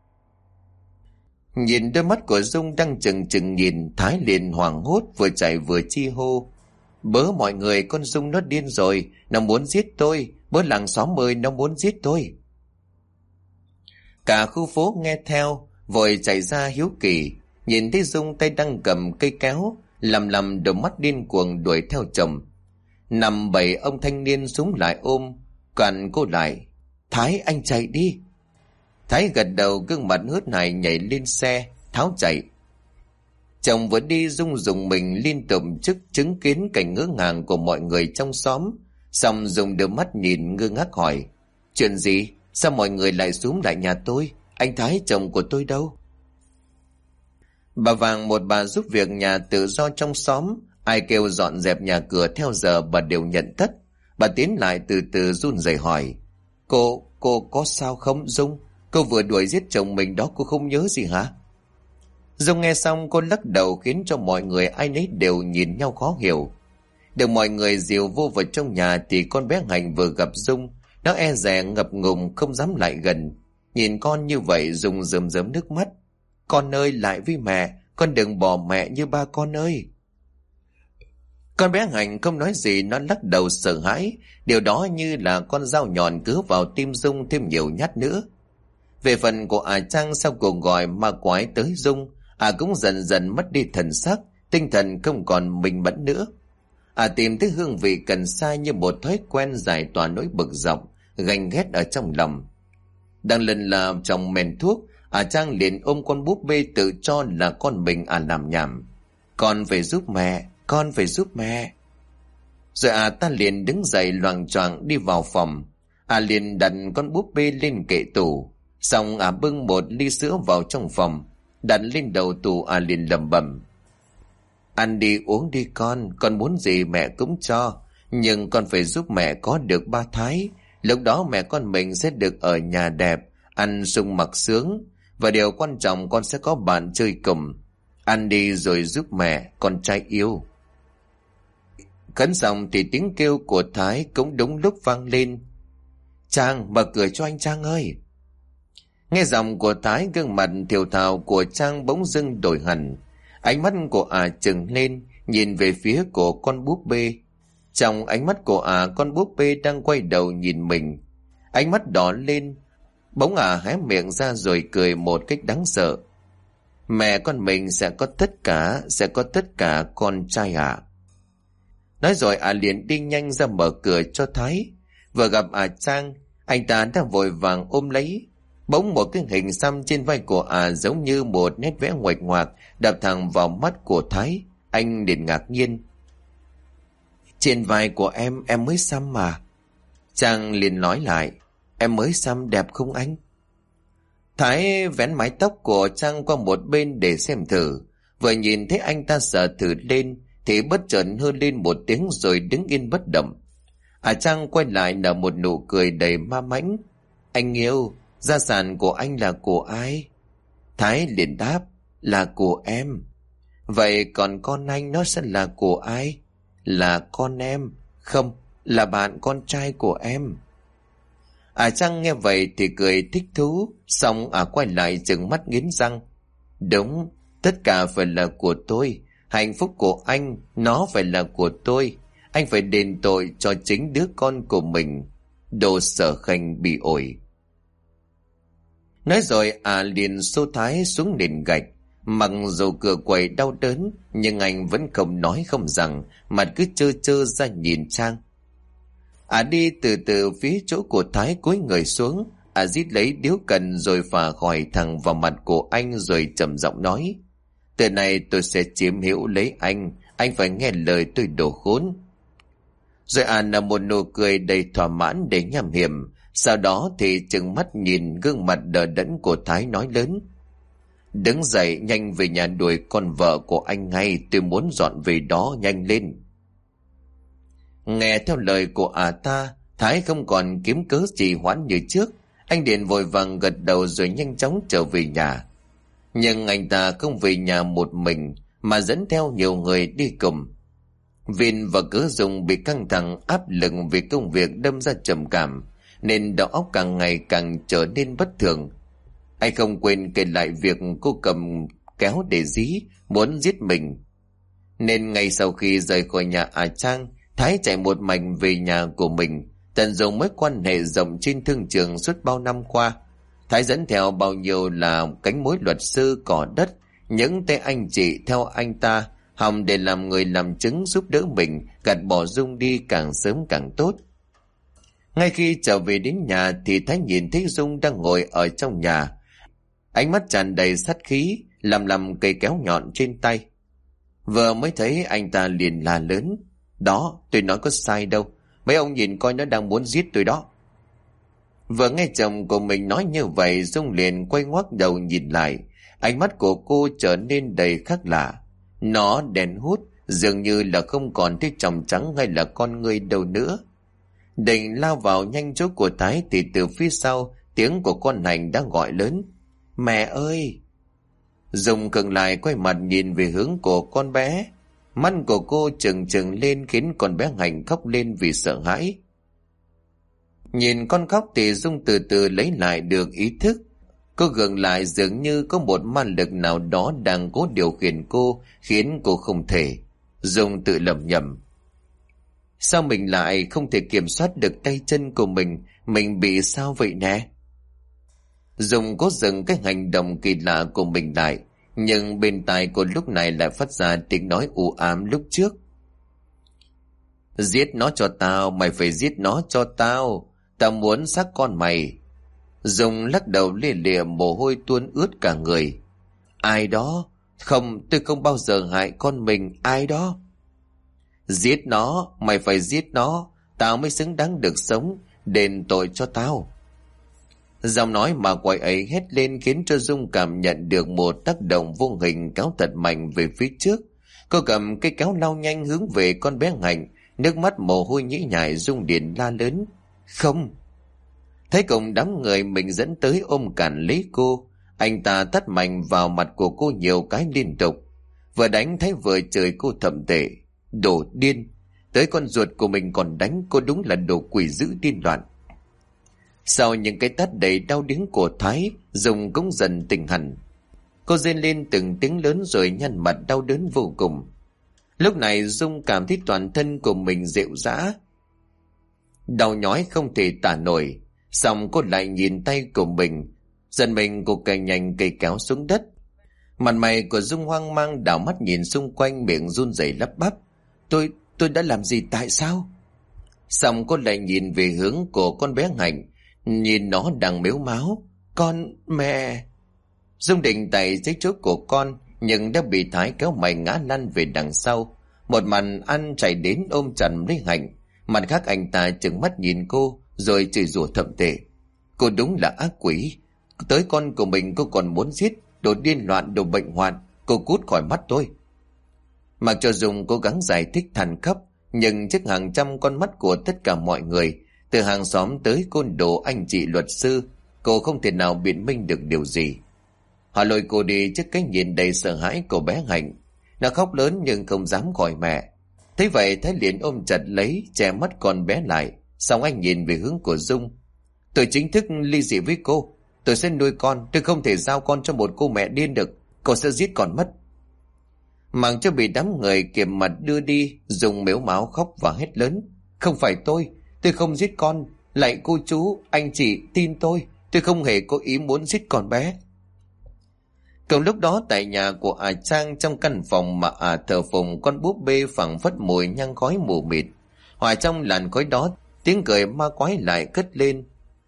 Nhìn đôi mắt của Dung đang chừng chừng nhìn, Thái liền hoảng hốt, vừa chạy vừa chi hô. Bớ mọi người, con Dung nó điên rồi, nó muốn giết tôi, bớ làng xóm ơi, nó muốn giết tôi. Cả khu phố nghe theo, vội chạy ra hiếu kỳ, nhìn thấy Dung tay đang cầm cây kéo, lầm đôi mắt điên cuồng đuổi theo chồng. 5-7 ông thanh niên súng lại ôm, cản cô lại. Thái, anh chạy đi. Thái gật đầu, gương mặt hớt hải nhảy lên xe, tháo chạy. Chồng vừa đi, Dung dùng mình liên tục trước chứng kiến cảnh ngỡ ngàng của mọi người trong xóm. Xong Dung đưa mắt nhìn ngơ ngác hỏi. Chuyện gì? Sao mọi người lại xúm lại nhà tôi? Anh Thái chồng của tôi đâu? Bà Vàng, một bà giúp việc nhà tự do trong xóm, ai kêu dọn dẹp nhà cửa theo giờ bà đều nhận tất. Bà tiến lại từ từ run rẩy hỏi. Cô có sao không Dung? Cô vừa đuổi giết chồng mình đó, cô không nhớ gì hả? Dung nghe xong cô lắc đầu, khiến cho mọi người ai nấy đều nhìn nhau khó hiểu. Được mọi người dìu vô vào trong nhà thì con bé Hạnh vừa gặp Dung, nó e dè ngập ngùng không dám lại gần. Nhìn con như vậy, Dung rơm rớm nước mắt. Con ơi, lại với mẹ, con đừng bỏ mẹ như ba con ơi. Con bé Hạnh không nói gì, nó lắc đầu sợ hãi. Điều đó như là con dao nhọn cứa vào tim Dung thêm nhiều nhát nữa. Về phần của Trang, sau cuộc gọi ma quái tới Dung, cũng dần dần mất đi thần sắc, tinh thần không còn minh mẫn nữa. Tìm thấy hương vị cần sa như một thói quen, giải tỏa nỗi bực dọc, ganh ghét ở trong lòng. Đang lần là trong men thuốc, Trang liền ôm con búp bê tự cho là con mình làm nhảm. Con phải giúp mẹ, con phải giúp mẹ. Rồi ta liền đứng dậy loạng choạng đi vào phòng. Liền đặt con búp bê lên kệ tủ. Xong bưng một ly sữa vào trong phòng, đặt lên đầu tủ. Liền lẩm bẩm. Ăn đi, uống đi con muốn gì mẹ cũng cho. Nhưng con phải giúp mẹ có được ba Thái. Lúc đó mẹ con mình sẽ được ở nhà đẹp, ăn sung mặc sướng. Và điều quan trọng, con sẽ có bạn chơi cùng. Ăn đi rồi giúp mẹ, con trai yêu. Khấn xong thì tiếng kêu của Thái cũng đúng lúc vang lên. Trang, mở cửa cho anh Trang ơi. Nghe giọng của Thái, gương mặt thều thào của Trang bỗng dưng đổi hẳn. Ánh mắt của trừng lên, nhìn về phía của con búp bê. Trong ánh mắt của con búp bê đang quay đầu nhìn mình. Ánh mắt đỏ lên, bỗng hé miệng ra rồi cười một cách đáng sợ. Mẹ con mình sẽ có tất cả con trai Nói rồi liền đi nhanh ra mở cửa cho Thái. Vừa gặp Trang, anh ta đã vội vàng ôm lấy. Bỗng một cái hình xăm trên vai của giống như một nét vẽ nguệch ngoạc đập thẳng vào mắt của Thái. Anh liền ngạc nhiên. Trên vai của em mới xăm mà. Trang liền nói lại. Em mới xăm đẹp không anh? Thái vén mái tóc của Trang qua một bên để xem thử. Vừa nhìn thấy anh ta sờ thử lên thì bất chợt hơ lên một tiếng rồi đứng yên bất động. Trang quay lại nở một nụ cười đầy ma mãnh. Anh yêu, gia sản của anh là của ai? Thái liền đáp. Là của em. Vậy còn con anh nó sẽ là của ai? Là con em. Không, là bạn con trai của em. Trang nghe vậy thì cười thích thú, xong quay lại trừng mắt nghiến răng. Đúng, tất cả phải là của tôi, hạnh phúc của anh nó phải là của tôi. Anh phải đền tội cho chính đứa con của mình. Đồ Sở Khanh bị ổi. Nói rồi liền xô Thái xuống nền gạch. Mặc dù cửa quầy đau đớn, nhưng anh vẫn không nói không rằng, mặt cứ trơ trơ ra nhìn Trang. Đi từ từ phía chỗ của Thái, cúi người xuống. Rít lấy điếu cần rồi phà khỏi thẳng vào mặt của anh, rồi trầm giọng nói: từ này tôi sẽ chiếm hữu lấy anh phải nghe lời tôi, đồ khốn. Rồi là một nụ cười đầy thỏa mãn để nham hiểm. Sau đó thì trừng mắt nhìn gương mặt đờ đẫn của Thái, nói lớn: đứng dậy, nhanh về nhà đuổi con vợ của anh ngay, tôi muốn dọn về đó, nhanh lên. Nghe theo lời của ta, Thái không còn kiếm cớ trì hoãn như trước. Anh điện vội vàng gật đầu rồi nhanh chóng trở về nhà. Nhưng anh ta không về nhà một mình, mà dẫn theo nhiều người đi cùng. Vin và Cớ Dung bị căng thẳng áp lực vì công việc đâm ra trầm cảm, nên đầu óc càng ngày càng trở nên bất thường. Anh không quên kể lại việc cô cầm kéo để dí, muốn giết mình. Nên ngay sau khi rời khỏi nhà Trang, Thái chạy một mạch về nhà của mình, tận dụng mối quan hệ rộng trên thương trường suốt bao năm qua. Thái dẫn theo bao nhiêu là cánh mối luật sư, cỏ đất, những tay anh chị theo anh ta, hòng để làm người làm chứng giúp đỡ mình gạt bỏ Dung đi càng sớm càng tốt. Ngay khi trở về đến nhà thì Thái nhìn thấy Dung đang ngồi ở trong nhà, ánh mắt tràn đầy sát khí, lầm cây kéo nhọn trên tay. Vừa mới thấy anh ta liền la lớn: đó, tôi nói có sai đâu, mấy ông nhìn coi, nó đang muốn giết tôi đó. Vừa nghe chồng của mình nói như vậy, Dung liền quay ngoắt đầu nhìn lại. Ánh mắt của cô trở nên đầy khác lạ. Nó đèn hút, dường như là không còn thấy tròng trắng hay là con người đâu nữa. Định lao vào nhanh chỗ của Thái thì từ phía sau, tiếng của con Hành đã gọi lớn: mẹ ơi! Dung khựng lại, quay mặt nhìn về hướng của con bé. Mắt của cô trừng trừng lên, khiến con bé Hành khóc lên vì sợ hãi. Nhìn con khóc thì Dung từ từ lấy lại được ý thức. Cô gượng lại, dường như có một ma lực nào đó đang cố điều khiển cô, khiến cô không thể. Dung tự lẩm nhẩm: sao mình lại không thể kiểm soát được tay chân của mình bị sao vậy nè? Dung cố dừng cái hành động kỳ lạ của mình lại, nhưng bên tai cô lúc này lại phát ra tiếng nói u ám lúc trước: giết nó cho tao, mày phải giết nó cho tao, tao muốn xác con mày. Dung lắc đầu lia lịa, mồ hôi tuôn ướt cả người. Ai đó? Không, tôi không bao giờ hại con mình. Ai đó? Giết nó, mày phải giết nó, tao mới xứng đáng được sống, đền tội cho tao. Giọng nói mà quái ấy hét lên khiến cho Dung cảm nhận được một tác động vô hình kéo thật mạnh về phía trước. Cô cầm cây kéo lao nhanh hướng về con bé Hạnh, nước mắt mồ hôi nhễ nhại. Dung điện la lớn: không! Thấy cùng đám người mình dẫn tới ôm cản lấy cô, anh ta tát mạnh vào mặt của cô nhiều cái liên tục, vừa đánh thấy vừa chửi cô thậm tệ: đồ điên! Tới con ruột của mình còn đánh, cô đúng là đồ quỷ dữ điên loạn. Sau những cái tát đầy đau điếng của Thái, Dung cũng dần tỉnh hẳn. Cô rên lên từng tiếng lớn rồi nhăn mặt đau đớn vô cùng. Lúc này Dung cảm thấy toàn thân của mình rệu rã, đau nhói không thể tả nổi. Xong cô lại nhìn tay của mình, dần mình cô cày nhanh cây kéo xuống đất. Mặt mày của Dung hoang mang, đảo mắt nhìn xung quanh, miệng run rẩy lắp bắp: Tôi đã làm gì, tại sao? Xong cô lại nhìn về hướng của con bé Hạnh, nhìn nó đang mếu máo: con, mẹ! Dung định tay dưới chốt của con, nhưng đã bị Thái kéo mày ngã lăn về đằng sau. Một mặt ăn chạy đến ôm chặt lấy Hạnh, mặt khác anh ta trừng mắt nhìn cô rồi chửi rủa thậm tệ: cô đúng là ác quỷ, tới con của mình cô còn muốn giết, đồ điên loạn, đồ bệnh hoạn, cô cút khỏi mắt tôi. Mặc cho Dung cố gắng giải thích than khóc, nhưng trước hàng trăm con mắt của tất cả mọi người, từ hàng xóm tới côn đồ anh chị luật sư, cô không thể nào biện minh được điều gì. Họ lôi cô đi trước cái nhìn đầy sợ hãi của bé Hạnh. Nó khóc lớn nhưng không dám gọi mẹ. Thế vậy Thái liền ôm chặt lấy, che mắt con bé lại. Xong anh nhìn về hướng của Dung. Tôi chính thức ly dị với cô. Tôi sẽ nuôi con, tôi không thể giao con cho một cô mẹ điên được. Cô sẽ giết con mất. Mặc cho bị đám người kiềm mặt đưa đi, Dung mếu máo khóc và hét lớn. Không phải tôi không giết con. Lạy cô chú, anh chị tin tôi không hề có ý muốn giết con bé. Cùng lúc đó tại nhà của Trang, trong căn phòng mà thờ phụng con búp bê phảng phất mùi nhang khói mù mịt. Hòa trong làn khói đó, tiếng cười ma quái lại cất lên.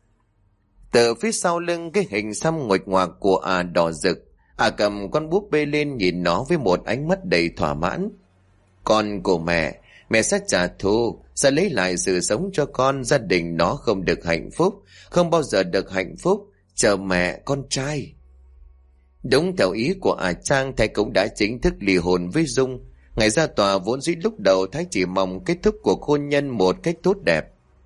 Từ phía sau lưng cái hình xăm nguệch ngoạc của đỏ rực, cầm con búp bê lên nhìn nó với một ánh mắt đầy thỏa mãn. Con của mẹ sẽ trả thù, sẽ lấy lại sự sống cho con. Gia đình nó không được hạnh phúc, không bao giờ được hạnh phúc, chờ mẹ con trai. Đúng theo ý của Trang, Thái cũng đã chính thức ly hôn với Dung. Ngày ra tòa vốn dĩ lúc đầu Thái chỉ mong kết thúc cuộc hôn nhân một cách tốt đẹp.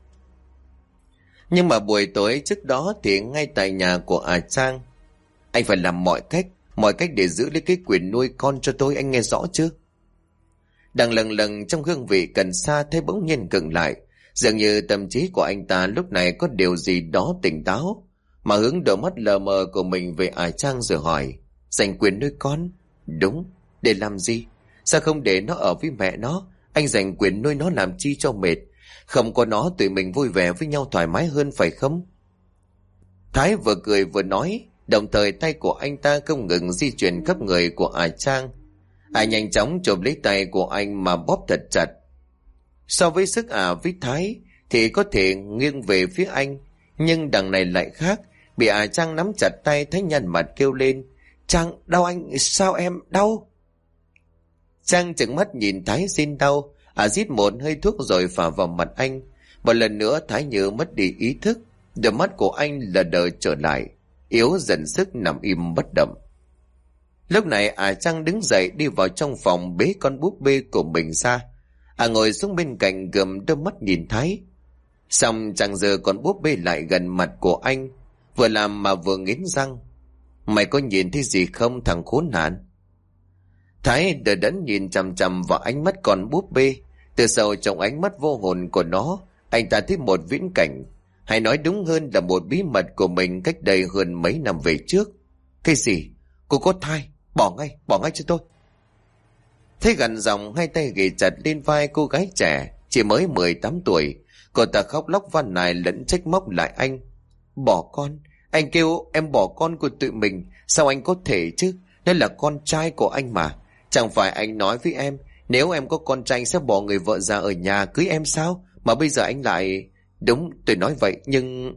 Nhưng mà buổi tối trước đó thì ngay tại nhà của Trang, anh phải làm mọi cách để giữ lấy cái quyền nuôi con cho tôi, anh nghe rõ chưa? Đang lần lần trong hương vị cần sa, Thái bỗng nhiên khựng lại. Dường như tâm trí của anh ta lúc này có điều gì đó tỉnh táo, mà hướng đôi mắt lờ mờ của mình về Trang rồi hỏi. Giành quyền nuôi con? Đúng. Để làm gì? Sao không để nó ở với mẹ nó? Anh giành quyền nuôi nó làm chi cho mệt? Không có nó tụi mình vui vẻ với nhau thoải mái hơn phải không? Thái vừa cười vừa nói, đồng thời tay của anh ta không ngừng di chuyển khắp người của Trang. Nhanh chóng chộp lấy tay của anh mà bóp thật chặt. So với sức với Thái thì có thể nghiêng về phía anh, nhưng đằng này lại khác. Bị Trang nắm chặt tay, Thái nhăn mặt kêu lên. Trang, đau anh, sao em đau? Trang trừng mắt nhìn Thái xin đau. Rít một hơi thuốc rồi phả vào mặt anh. Một lần nữa Thái như mất đi ý thức. Đôi mắt của anh lờ đờ trở lại, yếu dần sức nằm im bất động. Lúc này Trang đứng dậy đi vào trong phòng bế con búp bê của mình ra. Ngồi xuống bên cạnh gầm đôi mắt nhìn Thái. Xong Trang giơ con búp bê lại gần mặt của anh, vừa làm mà vừa nghiến răng. Mày có nhìn thấy gì không thằng khốn nạn? Thái đờ đẫn nhìn chằm chằm vào ánh mắt con búp bê. Từ sâu trong ánh mắt vô hồn của nó, anh ta thấy một viễn cảnh, hay nói đúng hơn là một bí mật của mình cách đây hơn mấy năm về trước. Cái gì? Cô có thai? Bỏ ngay cho tôi. Thế gằn giọng, hai tay ghì chặt lên vai cô gái trẻ chỉ mới 18 tuổi. Cô ta khóc lóc van nài lẫn trách móc lại anh. Bỏ con? Anh kêu em bỏ con của tụi mình, sao anh có thể chứ? Đây là con trai của anh mà. Chẳng phải anh nói với em nếu em có con trai anh sẽ bỏ người vợ già ở nhà cưới em sao? Mà bây giờ anh lại... Đúng, tôi nói vậy nhưng...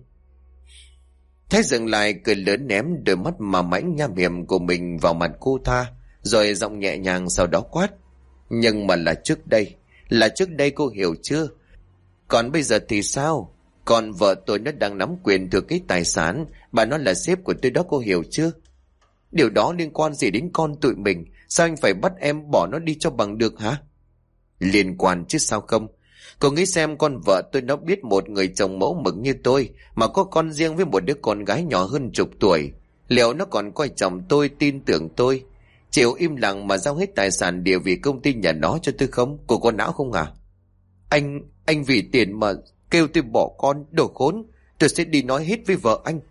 Thái dừng lại cười lớn, ném đôi mắt mà mãnh nham hiểm của mình vào mặt cô ta, rồi giọng nhẹ nhàng sau đó quát. Nhưng mà là trước đây cô hiểu chưa? Còn bây giờ thì sao? Còn vợ tôi nó đang nắm quyền thừa kế tài sản, bà nó là sếp của tôi đó, cô hiểu chưa? Điều đó liên quan gì đến con tụi mình? Sao anh phải bắt em bỏ nó đi cho bằng được hả? Liên quan chứ sao không? Cô nghĩ xem, con vợ tôi nó biết một người chồng mẫu mực như tôi mà có con riêng với một đứa con gái nhỏ hơn chục tuổi, liệu nó còn coi trọng tôi, tin tưởng tôi, chịu im lặng mà giao hết tài sản địa vị công ty nhà nó cho tôi không? Cô có não không à? Anh vì tiền mà kêu tôi bỏ con, đồ khốn. Tôi sẽ đi nói hết với vợ anh.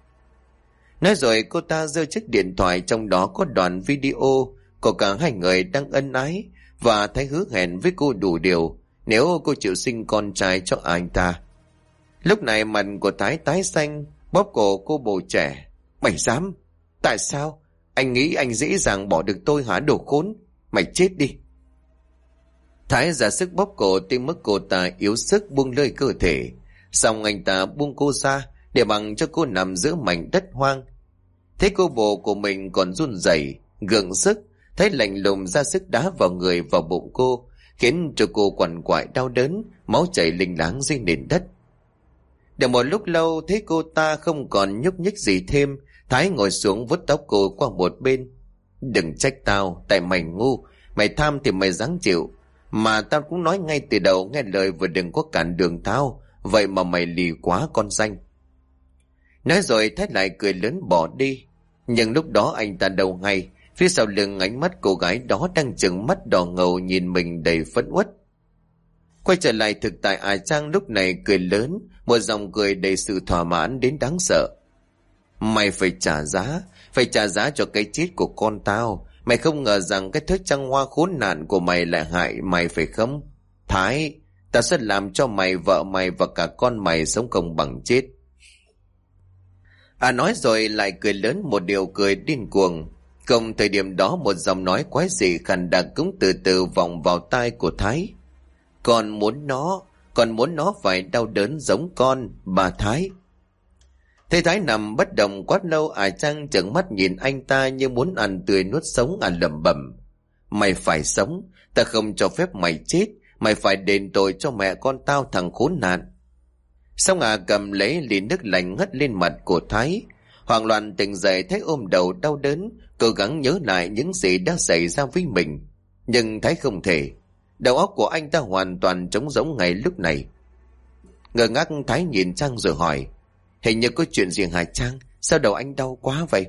Nói rồi cô ta giơ chiếc điện thoại, trong đó có đoạn video của cả hai người đang ân ái, và Thái hứa hẹn với cô đủ điều nếu cô chịu sinh con trai cho anh ta. Lúc này mặt của Thái tái xanh, bóp cổ cô bồ trẻ. Mày dám? Tại sao? Anh nghĩ anh dễ dàng bỏ được tôi hả, đồ khốn? Mày chết đi. Thái ra sức bóp cổ tới mức cô ta yếu sức buông lơi cơ thể. Xong anh ta buông cô ra để bằng cho cô nằm giữa mảnh đất hoang. Thấy cô bồ của mình còn run rẩy, gượng sức, Thái lạnh lùng ra sức đá vào người vào bụng cô, khiến cho cô quằn quại đau đớn, máu chảy linh láng dưới nền đất. Được một lúc lâu thấy cô ta không còn nhúc nhích gì thêm, Thái ngồi xuống vuốt tóc cô qua một bên. Đừng trách tao, tại mày ngu, mày tham thì mày ráng chịu. Mà tao cũng nói ngay từ đầu, nghe lời và đừng có cản đường tao, vậy mà mày lì quá con danh. Nói rồi Thái lại cười lớn bỏ đi. Nhưng lúc đó anh ta đâu hay, phía sau lưng ánh mắt cô gái đó đang trừng mắt đỏ ngầu nhìn mình đầy phẫn uất. Quay trở lại thực tại, Trang lúc này cười lớn, một dòng cười đầy sự thỏa mãn đến đáng sợ. Mày phải trả giá cho cái chết của con tao. Mày không ngờ rằng cái thứ trăng hoa khốn nạn của mày lại hại mày phải không? Thái, tao sẽ làm cho mày, vợ mày và cả con mày sống không bằng chết. Nói rồi lại cười lớn một điều cười điên cuồng. Cùng thời điểm đó, một giọng nói quái dị khàn đặc cũng từ từ vọng vào tai của Thái. Con muốn nó phải đau đớn giống con, bà Thái. Thấy Thái nằm bất động quá lâu, Trang trợn mắt nhìn anh ta như muốn ăn tươi nuốt sống, lẩm bẩm. Mày phải sống, ta không cho phép mày chết, mày phải đền tội cho mẹ con tao, thằng khốn nạn. Xong cầm lấy ly nước lạnh hất lên mặt của Thái. Hoảng loạn tỉnh dậy, Thái ôm đầu đau đớn, cố gắng nhớ lại những gì đã xảy ra với mình. Nhưng Thái không thể. Đầu óc của anh ta hoàn toàn trống rỗng ngay lúc này. Ngơ ngác, Thái nhìn Trang rồi hỏi. Hình như có chuyện gì hả Trang? Sao đầu anh đau quá vậy?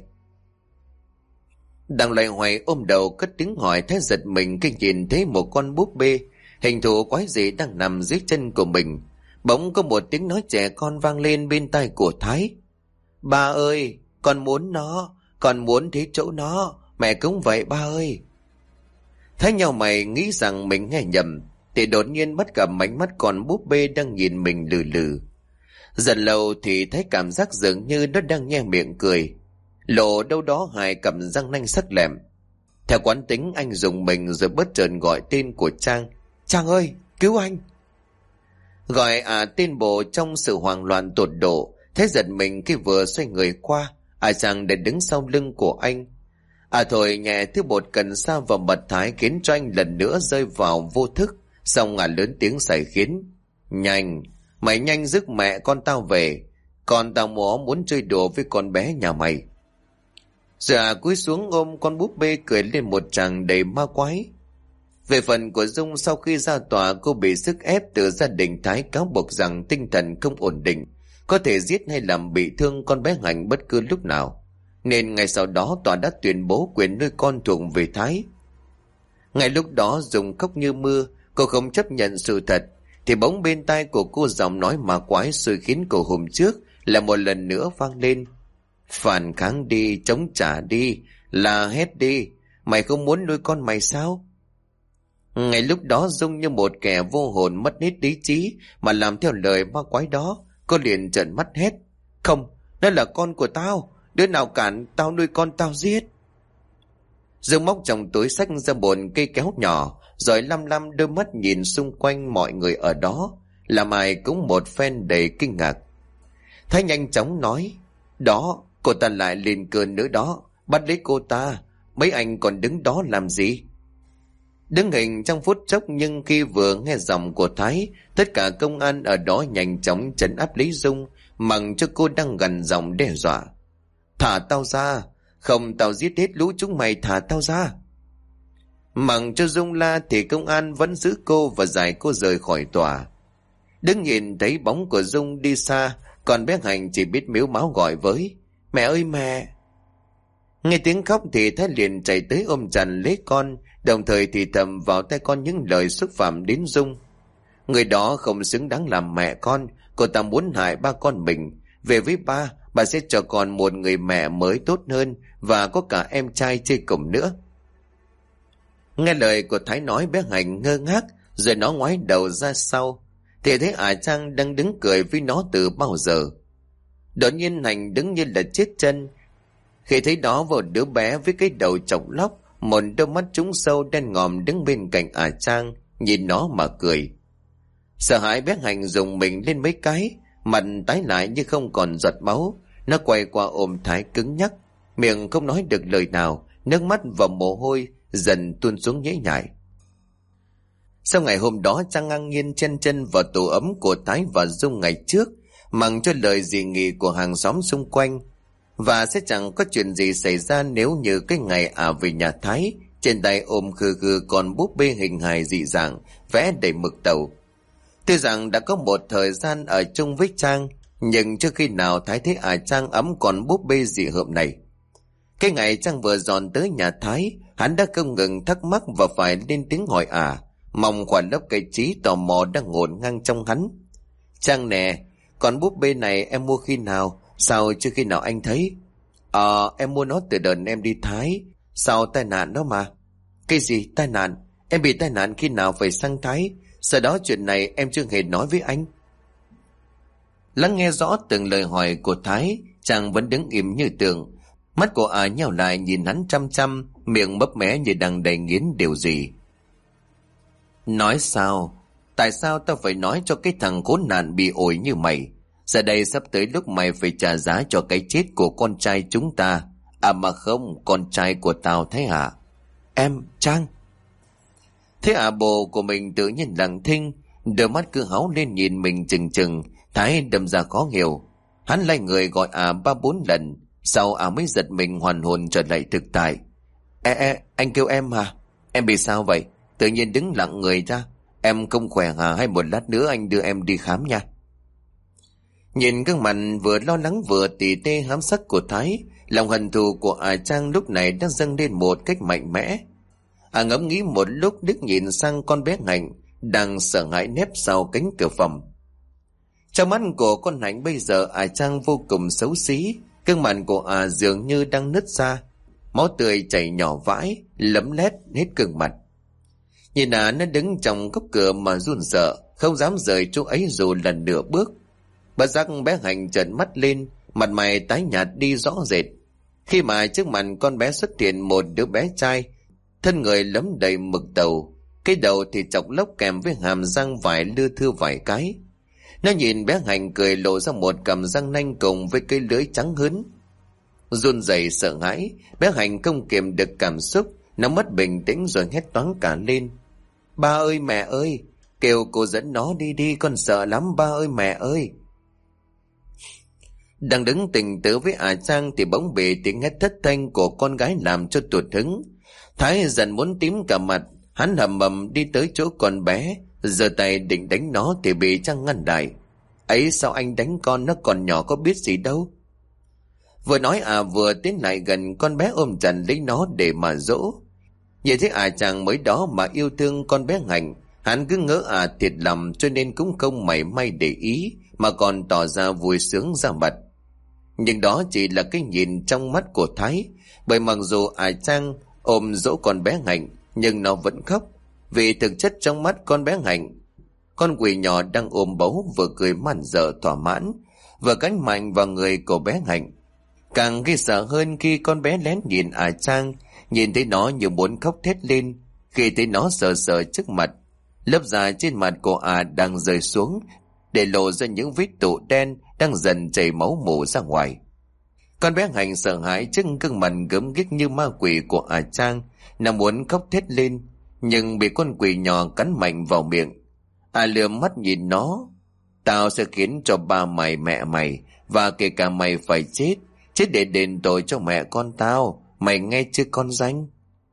Đang loay hoay ôm đầu cất tiếng hỏi, Thái giật mình khi nhìn thấy một con búp bê hình thù quái dị đang nằm dưới chân của mình. Bỗng có một tiếng nói trẻ con vang lên bên tai của Thái. Ba ơi, con muốn nó, con muốn thấy chỗ nó, mẹ cũng vậy ba ơi. Thái nhau mày nghĩ rằng mình nghe nhầm, thì đột nhiên bắt gặp ánh mắt con búp bê đang nhìn mình lừ lừ. Dần lâu thì thấy cảm giác dường như nó đang nhe miệng cười, lộ đâu đó hai cặp răng nanh sắc lẹm. Theo quán tính, anh dùng mình rồi bất chợt gọi tên của Trang. Trang ơi, cứu anh! Gọi tên bộ trong sự hoang loạn tột độ. Thế giật mình khi vừa xoay người qua, Trang đã đứng sau lưng của anh. Thổi nhẹ thứ bột cần sa vào mặt Thái, khiến cho anh lần nữa rơi vào vô thức. Xong lớn tiếng xài khiến. Nhanh, mày nhanh rước mẹ con tao về, con tao muốn chơi đùa với con bé nhà mày. Rồi cúi xuống ôm con búp bê cười lên một tràng đầy ma quái. Về phần của Dung, sau khi ra tòa, cô bị sức ép từ gia đình Thái cáo buộc rằng tinh thần không ổn định, có thể giết hay làm bị thương con bé Hạnh bất cứ lúc nào, nên ngày sau đó tòa đã tuyên bố quyền nuôi con thuộc về Thái. Ngay lúc đó Dung khóc như mưa, cô không chấp nhận sự thật, thì bỗng bên tai của cô giọng nói ma quái xui khiến cô hôm trước là một lần nữa vang lên. Phản kháng đi, chống trả đi, la hét đi, mày không muốn nuôi con mày sao? Ngay lúc đó Dung như một kẻ vô hồn mất hết lý trí mà làm theo lời ma quái đó. Cô liền trợn mắt hét. Không, đó là con của tao, đứa nào cản tao nuôi con tao giết. Dung móc trong túi xách ra một cây kéo nhỏ, rồi lăm lăm đôi mắt nhìn xung quanh mọi người ở đó, làm ai cũng một phen đầy kinh ngạc. Thái nhanh chóng nói. Đó, cô ta lại lên cơn nữa đó, bắt lấy cô ta, mấy anh còn đứng đó làm gì? Đứng hình trong phút chốc, nhưng khi vừa nghe giọng của Thái, tất cả công an ở đó nhanh chóng trấn áp Lý Dung, mặc cho cô đang gằn giọng đe dọa. Thả tao ra, không tao giết hết lũ chúng mày, thả tao ra. Mặc cho Dung la thì công an vẫn giữ cô và giải cô rời khỏi tòa. Đứng nhìn thấy bóng của Dung đi xa, còn bé Hạnh chỉ biết mếu máo gọi với. Mẹ ơi mẹ! Nghe tiếng khóc thì Thái liền chạy tới ôm chặt lấy con, đồng thời thì thầm vào tai con những lời xúc phạm đến Dung. Người đó không xứng đáng làm mẹ con, cô ta muốn hại ba con mình. Về với ba, bà sẽ cho con một người mẹ mới tốt hơn, và có cả em trai chơi cùng nữa. Nghe lời của Thái nói, bé Hạnh ngơ ngác, rồi nó ngoái đầu ra sau, thì thấy Trang đang đứng cười với nó từ bao giờ. Đột nhiên Hạnh đứng như là chết chân khi thấy đó một đứa bé với cái đầu chọc lóc, một đôi mắt trũng sâu đen ngòm đứng bên cạnh Trang, nhìn nó mà cười. Sợ hãi, bé Hạnh dùng mình lên mấy cái, mặt tái lại như không còn giọt máu. Nó quay qua ôm Thái cứng nhắc, miệng không nói được lời nào, nước mắt và mồ hôi dần tuôn xuống nhễ nhại. Sau ngày hôm đó, Trang ngang nhiên chen chân vào tổ ấm của Thái và Dung ngày trước, mặc cho lời dị nghị của hàng xóm xung quanh, và sẽ chẳng có chuyện gì xảy ra nếu như cái ngày về nhà Thái, trên tay ôm khư khư con búp bê hình hài dị dạng vẽ đầy mực tàu. Tuy rằng đã có một thời gian ở chung với Trang, nhưng chưa khi nào Thái thấy Trang ấm con búp bê dị hợm này. Cái ngày Trang vừa dọn tới nhà Thái, hắn đã không ngừng thắc mắc và phải lên tiếng hỏi Mong quả lấp cái trí tò mò đang ngổn ngang trong hắn. Trang nè, con búp bê này em mua khi nào? Sao chưa khi nào anh thấy? Em mua nó từ đợt em đi Thái. Sau tai nạn đó mà. Cái gì tai nạn? Em bị tai nạn khi nào phải sang Thái? Sau đó chuyện này em chưa hề nói với anh. Lắng nghe rõ từng lời hỏi của Thái, Trang vẫn đứng im như tượng. Mắt của nheo lại nhìn hắn chăm chăm, miệng mấp mé như đang đầy nghiến điều gì. Nói sao? Tại sao tao phải nói cho cái thằng khốn nạn bị ổi như mày? Giờ đây sắp tới lúc mày phải trả giá cho cái chết của con trai chúng ta. Mà không, con trai của tao Thái hả? Em, Trang. Thế bồ của mình tự nhiên lặng thinh, đôi mắt cứ háu lên nhìn mình chừng chừng. Thái đâm ra khó hiểu. Hắn lay người gọi 3-4 lần, sau mới giật mình hoàn hồn trở lại thực tại. Anh kêu em hả? Em bị sao vậy? Tự nhiên đứng lặng người ra. Em không khỏe hả? Hay một lát nữa anh đưa em đi khám nha. Nhìn gương mặt vừa lo lắng vừa tỉ tê hám sắc của Thái, lòng hận thù của Trang lúc này đã dâng lên một cách mạnh mẽ. Ngẫm nghĩ một lúc, Đức nhìn sang con bé Hạnh đang sợ hãi nép sau cánh cửa phòng. Trong mắt của con Hạnh bây giờ Trang vô cùng xấu xí, gương mặt của dường như đang nứt ra, máu tươi chảy nhỏ vãi, lấm lét hết gương mặt. Nhìn nó đứng trong góc cửa mà run sợ, không dám rời chỗ ấy dù lần nửa bước. Bất giác bé Hạnh trợn mắt lên, mặt mày tái nhạt đi rõ rệt. Khi mà trước mặt con bé xuất hiện một đứa bé trai, thân người lấm đầy mực tàu, cái đầu thì chọc lốc kèm với hàm răng vải lưa thưa vài cái. Nó nhìn bé Hạnh cười lộ ra một cằm răng nanh cùng với cái lưỡi trắng hớn. Run rẩy sợ hãi, bé Hạnh không kiềm được cảm xúc, nó mất bình tĩnh rồi hét toáng cả lên. Ba ơi mẹ ơi, kêu cô dẫn nó đi đi, con sợ lắm ba ơi mẹ ơi. Đang đứng tình tứ với Trang thì bỗng bị tiếng hét thất thanh của con gái làm cho tụt hứng. Thái dần muốn tím cả mặt, hắn hầm mầm đi tới chỗ con bé, giơ tay định đánh nó thì bị Trang ngăn lại. Ấy sao anh đánh con, nó còn nhỏ có biết gì đâu. Vừa nói vừa tiến lại gần con bé ôm chặt lấy nó để mà dỗ. Nhìn thấy Trang mới đó mà yêu thương con bé Hạnh, hắn cứ ngỡ thiệt lòng cho nên cũng không mảy may để ý, mà còn tỏ ra vui sướng ra mặt. Nhưng đó chỉ là cái nhìn trong mắt của Thái, bởi mặc dù Trang ôm dỗ con bé Hạnh nhưng nó vẫn khóc, vì thực chất trong mắt con bé Hạnh, con quỷ nhỏ đang ôm bấu vừa cười man dợ thỏa mãn, vừa cắn mạnh vào người của bé Hạnh. Càng ghê sợ hơn khi con bé lén nhìn Trang, nhìn thấy nó như muốn khóc thét lên khi thấy nó sờ sờ trước mặt. Lớp da trên mặt của đang rơi xuống để lộ ra những vết tụ đen đang dần chảy máu mủ ra ngoài. Con bé Hạnh sợ hãi trước gương mặt gớm ghiếc như ma quỷ của Trang, nó muốn khóc thét lên nhưng bị con quỷ nhỏ cắn mạnh vào miệng. Lườm mắt nhìn nó. Tao sẽ khiến cho ba mày mẹ mày và kể cả mày phải chết, chết để đền tội cho mẹ con tao, mày nghe chưa con danh?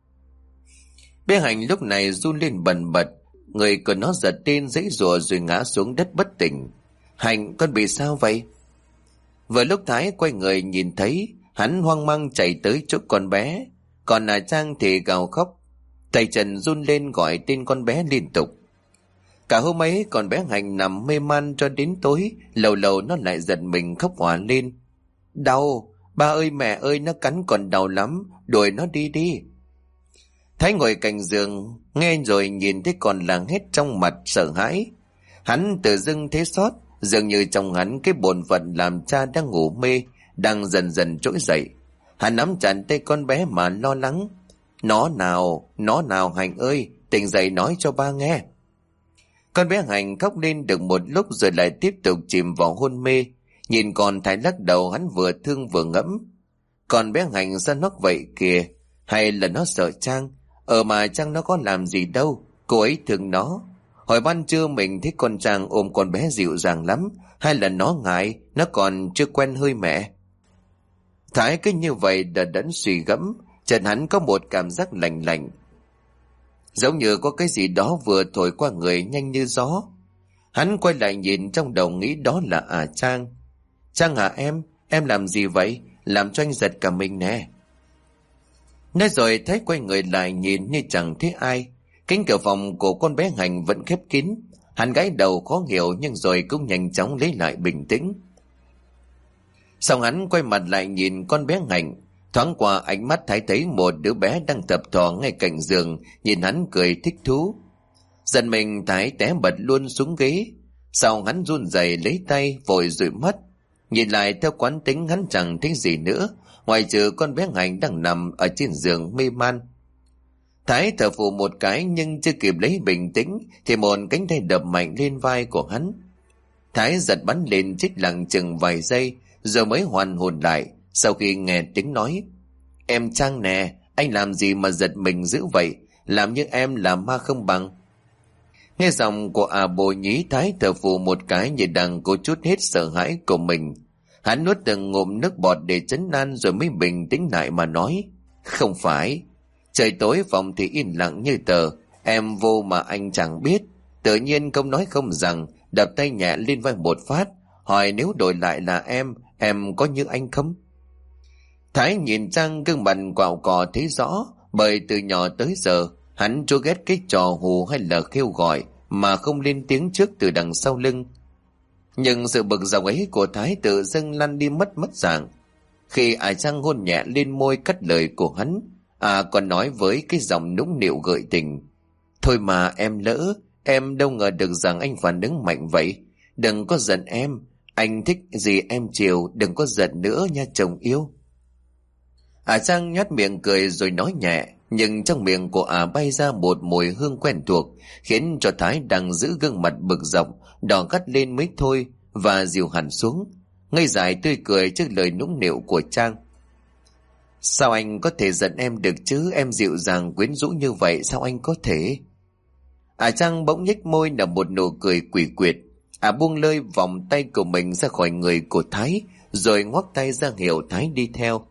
Bé Hạnh lúc này run lên bần bật, người của nó giật tên giãy giụa rồi ngã xuống đất bất tỉnh. Hạnh, con bị sao vậy? Vừa lúc Thái quay người nhìn thấy, hắn hoang mang chạy tới chỗ con bé, còn Trang thì gào khóc, tay chân run lên gọi tên con bé liên tục. Cả hôm ấy con bé Hạnh nằm mê man cho đến tối, lâu lâu nó lại giật mình khóc òa lên. Đau, ba ơi mẹ ơi, nó cắn còn đau lắm, đuổi nó đi đi. Thái ngồi cạnh giường, nghe rồi nhìn thấy con làng hết trong mặt sợ hãi. Hắn tự dưng thấy xót, dường như trong hắn cái bổn phận làm cha đang ngủ mê, đang dần dần trỗi dậy. Hắn nắm chặt tay con bé mà lo lắng. Nó nào Hạnh ơi, tỉnh dậy nói cho ba nghe. Con bé Hạnh khóc lên được một lúc rồi lại tiếp tục chìm vào hôn mê. Nhìn con Thái lắc đầu, hắn vừa thương vừa ngẫm. Con bé Hạnh sao nó vậy kìa? Hay là nó sợ Trang? Mà Trang nó có làm gì đâu, cô ấy thương nó. Hồi ban trưa mình thấy con Trang ôm con bé dịu dàng lắm, hay là nó ngại, nó còn chưa quen hơi mẹ? Thái cứ như vậy đờ đẫn suy gẫm, chợt hắn có một cảm giác lạnh lạnh, giống như có cái gì đó vừa thổi qua người nhanh như gió. Hắn quay lại nhìn trong đầu nghĩ đó là Trang. Trang em làm gì vậy? Làm cho anh giật cả mình nè. Nói rồi Thái quay người lại nhìn như chẳng thấy ai. Cánh cửa phòng của con bé Hạnh vẫn khép kín. Hắn gãi đầu khó hiểu nhưng rồi cũng nhanh chóng lấy lại bình tĩnh. Xong hắn quay mặt lại nhìn con bé Hạnh. Thoáng qua ánh mắt Thái thấy một đứa bé đang tập thò ngay cạnh giường, nhìn hắn cười thích thú. Giận mình Thái té bật luôn xuống ghế. Sau hắn run rẩy lấy tay vội dụi mắt. Nhìn lại theo quán tính hắn chẳng thấy gì nữa, ngoài trừ con bé Hạnh đang nằm ở trên giường mê man. Thái thở phù một cái nhưng chưa kịp lấy bình tĩnh thì một cánh tay đập mạnh lên vai của hắn. Thái giật bắn lên chết lặng chừng vài giây rồi mới hoàn hồn lại sau khi nghe tiếng nói. Em Trang nè, anh làm gì mà giật mình dữ vậy, làm như em là ma không bằng. Nghe giọng của Bồ Nhí, Thái thở phù một cái như đang cố chút hết sợ hãi của mình. Hắn nuốt từng ngụm nước bọt để trấn an rồi mới bình tĩnh lại mà nói. Không phải, trời tối phòng thì yên lặng như tờ, em vô mà anh chẳng biết. Tự nhiên không nói không rằng, đập tay nhẹ lên vai một phát, hỏi nếu đổi lại là em có như anh không? Thái nhìn Trang gương mặt quạo cò thấy rõ, bởi từ nhỏ tới giờ hắn chưa ghét cái trò hù hay là kêu gọi mà không lên tiếng trước từ đằng sau lưng. Nhưng sự bực dọc ấy của Thái tự dưng lăn đi mất dạng. Khi Trang hôn nhẹ lên môi cắt lời của hắn, còn nói với cái giọng nũng nịu gợi tình. Thôi mà em lỡ, em đâu ngờ được rằng anh phản ứng mạnh vậy. Đừng có giận em, anh thích gì em chiều, đừng có giận nữa nha chồng yêu. Trang nhếch miệng cười rồi nói nhẹ, nhưng trong miệng của bay ra một mùi hương quen thuộc, khiến cho Thái đang giữ gương mặt bực dọc, đỏ gắt lên mới thôi, và dịu hẳn xuống, ngây dại tươi cười trước lời nũng nịu của Trang. Sao anh có thể giận em được chứ, em dịu dàng quyến rũ như vậy sao anh có thể? Trang bỗng nhếch môi nở một nụ cười quỷ quyệt. Buông lơi vòng tay của mình ra khỏi người của Thái, rồi ngoắc tay ra hiệu Thái đi theo.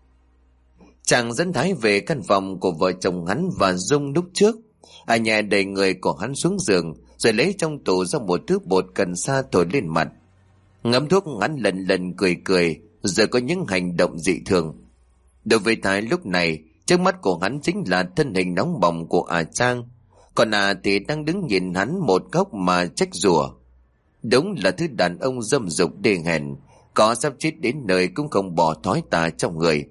Chàng dẫn Thái về căn phòng của vợ chồng hắn và Dung lúc trước. Nhẹ đẩy người của hắn xuống giường, rồi lấy trong tủ ra một thứ bột cần sa thổi lên mặt. Ngậm thuốc hắn lần lần cười, rồi có những hành động dị thường. Đối với Thái lúc này, trước mắt của hắn chính là thân hình nóng bỏng của Trang, còn thì đang đứng nhìn hắn một góc mà trách rủa. Đúng là thứ đàn ông dâm dục đê hèn, có sắp chết đến nơi cũng không bỏ thói tà trong người.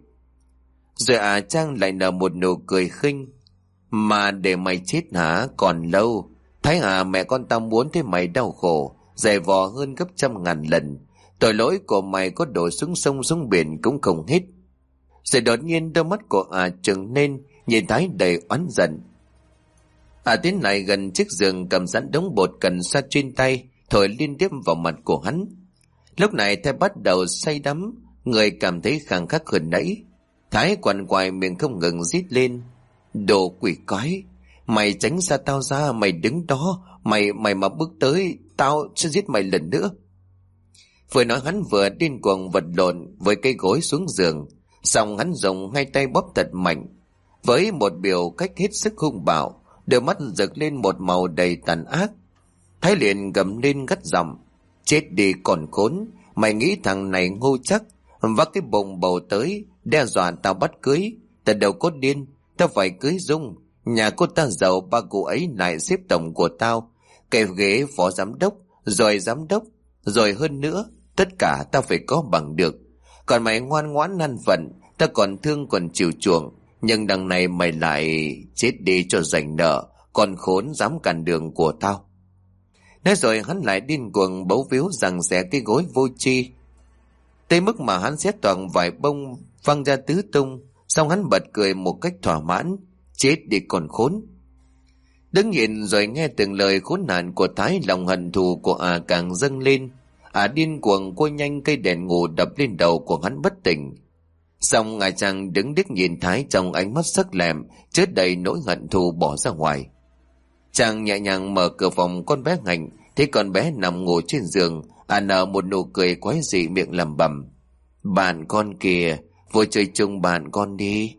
Rồi Trang lại nở một nụ cười khinh. Mà để mày chết hả, còn lâu. Thái mẹ con tao muốn thấy mày đau khổ, dày vò hơn gấp 100.000 lần. Tội lỗi của mày có đổ xuống sông xuống biển cũng không hết. Rồi đột nhiên đôi mắt của trừng lên, nhìn Thái đầy oán giận. Tiến lại gần chiếc giường, cầm sẵn đống bột cần sa trên tay, thổi liên tiếp vào mặt của hắn. Lúc này Thái bắt đầu say đắm, người cảm thấy khăng khắc hơn nãy. Thái quằn quại miệng không ngừng rít lên. Đồ quỷ quái, mày tránh xa tao ra, mày đứng đó, mày mà bước tới, tao sẽ giết mày lần nữa. Vừa nói hắn vừa điên cuồng vật lộn với cây gối xuống giường, xong hắn dùng hai tay bóp thật mạnh, với một biểu cách hết sức hung bạo, đôi mắt rực lên một màu đầy tàn ác. Thái liền gầm lên gắt giọng. Chết đi còn khốn, mày nghĩ thằng này ngu chắc, vác cái bồng bầu tới đe dọa tao bắt cưới. Tao đâu có điên, tao phải cưới Dung. Nhà cô ta giàu, ba cụ ấy lại xếp tổng của tao, cái ghế phó giám đốc, rồi hơn nữa, tất cả tao phải có bằng được. Còn mày ngoan ngoãn ăn phận, tao còn thương còn chiều chuộng, nhưng đằng này mày lại chết đi cho rảnh nợ, còn khốn dám cản đường của tao. Nói rồi hắn lại điên cuồng bấu víu giằng xé cái gối vô tri, tới mức mà hắn xé toàn vài bông văng ra tứ tung. Xong hắn bật cười một cách thỏa mãn. Chết đi còn khốn. Đứng nhìn rồi nghe từng lời khốn nạn của Thái, lòng hận thù của càng dâng lên. Điên cuồng cô nhanh cây đèn ngủ đập lên đầu của hắn bất tỉnh. Xong chàng đứng điếc nhìn Thái trong ánh mắt sắc lẹm chứa đầy nỗi hận thù bỏ ra ngoài. Chàng nhẹ nhàng mở cửa phòng con bé Hạnh, thấy con bé nằm ngủ trên giường. Nở một nụ cười quái dị, miệng lẩm bẩm. Bạn con kìa, vô chơi chung bạn con đi.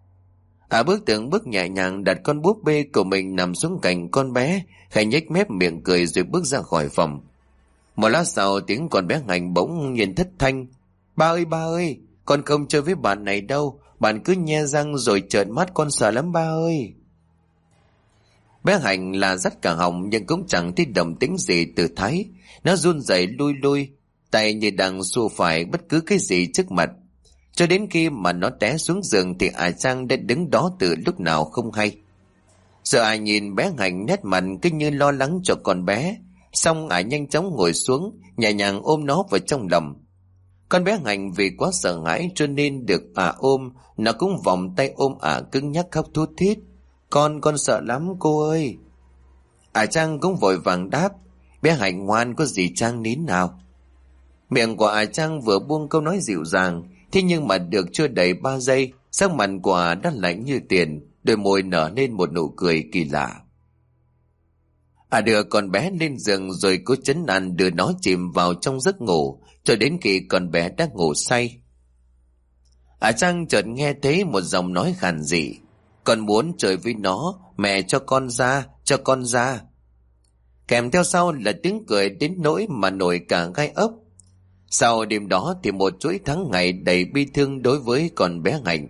Bước từng bước nhẹ nhàng đặt con búp bê của mình nằm xuống cạnh con bé, khẽ nhếch mép miệng cười rồi bước ra khỏi phòng. Một lát sau tiếng con bé Hạnh bỗng nhiên thất thanh. Ba ơi, con không chơi với bạn này đâu, bạn cứ nhe răng rồi trợn mắt, con sợ lắm ba ơi. Bé Hạnh là dắt cả họng nhưng cũng chẳng thấy động tĩnh gì từ Thái. Nó run rẩy lui lui, tay như đang xua phải bất cứ cái gì trước mặt. Cho đến khi mà nó té xuống giường thì Trang đã đứng đó từ lúc nào không hay. Giờ ai nhìn bé Hạnh nét mặt cứ như lo lắng cho con bé. Xong nhanh chóng ngồi xuống, nhẹ nhàng ôm nó vào trong lòng. Con bé Hạnh vì quá sợ hãi cho nên được ôm, nó cũng vòng tay ôm cứng nhắc khóc thút thít. Con sợ lắm cô ơi. Trang cũng vội vàng đáp. Bé Hạnh ngoan, có gì Trang nín nào. Miệng của Trang vừa buông câu nói dịu dàng, thế nhưng mà được chưa đầy 3 giây, sắc mặt của đã lạnh như tiền, đôi môi nở lên một nụ cười kỳ lạ. Đưa con bé lên giường rồi cố trấn an đưa nó chìm vào trong giấc ngủ, cho đến khi con bé đã ngủ say. Trang chợt nghe thấy một giọng nói khàn dị. Con muốn chơi với nó, mẹ cho con ra, cho con ra. Kèm theo sau là tiếng cười đến nỗi mà nổi cả gai ốc. Sau đêm đó thì một chuỗi tháng ngày đầy bi thương đối với con bé Hạnh.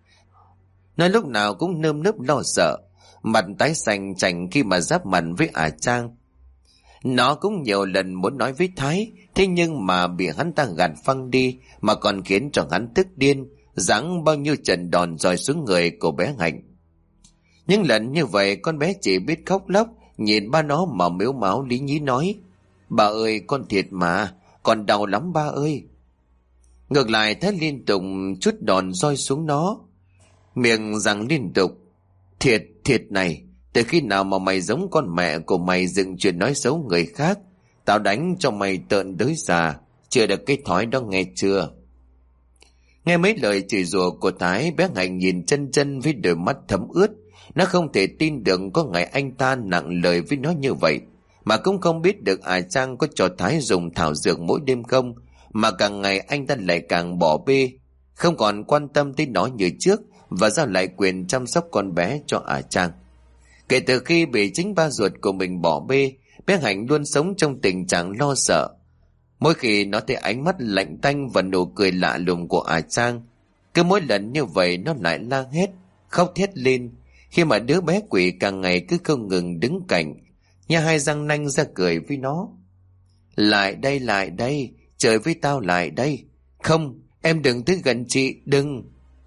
Nó lúc nào cũng nơm nớp lo sợ, mặt tái xanh chành khi mà giáp mặt với Trang. Nó cũng nhiều lần muốn nói với Thái, thế nhưng mà bị hắn ta gạt phăng đi, mà còn khiến cho hắn tức điên, giáng bao nhiêu trận đòn roi xuống người của bé Hạnh. Những lần như vậy con bé chỉ biết khóc lóc, nhìn ba nó mà mếu máo lý nhí nói: Bà ơi, con thiệt mà, con đau lắm ba ơi. Ngược lại Thái liên tục chút đòn roi xuống nó, miệng rằng liên tục: Thiệt này, từ khi nào mà mày giống con mẹ của mày dựng chuyện nói xấu người khác, tao đánh cho mày tợn đới già, chưa được cái thói đó nghe chưa. Nghe mấy lời chửi rủa của Thái, bé Hạnh nhìn chân chân với đôi mắt thấm ướt. Nó không thể tin được có ngày anh ta nặng lời với nó như vậy, mà cũng không biết được Trang có cho Thái dùng thảo dược mỗi đêm không, mà càng ngày anh ta lại càng bỏ bê, không còn quan tâm tới nó như trước, và giao lại quyền chăm sóc con bé cho Trang. Kể từ khi bị chính ba ruột của mình bỏ bê, bé Hạnh luôn sống trong tình trạng lo sợ. Mỗi khi nó thấy ánh mắt lạnh tanh và nụ cười lạ lùng của Trang, cứ mỗi lần như vậy nó lại la hét, khóc thét lên, khi mà đứa bé quỷ càng ngày cứ không ngừng đứng cạnh, nha hai răng nanh ra cười với nó: lại đây, chơi với tao, lại đây. Không, em đừng tới gần chị, đừng.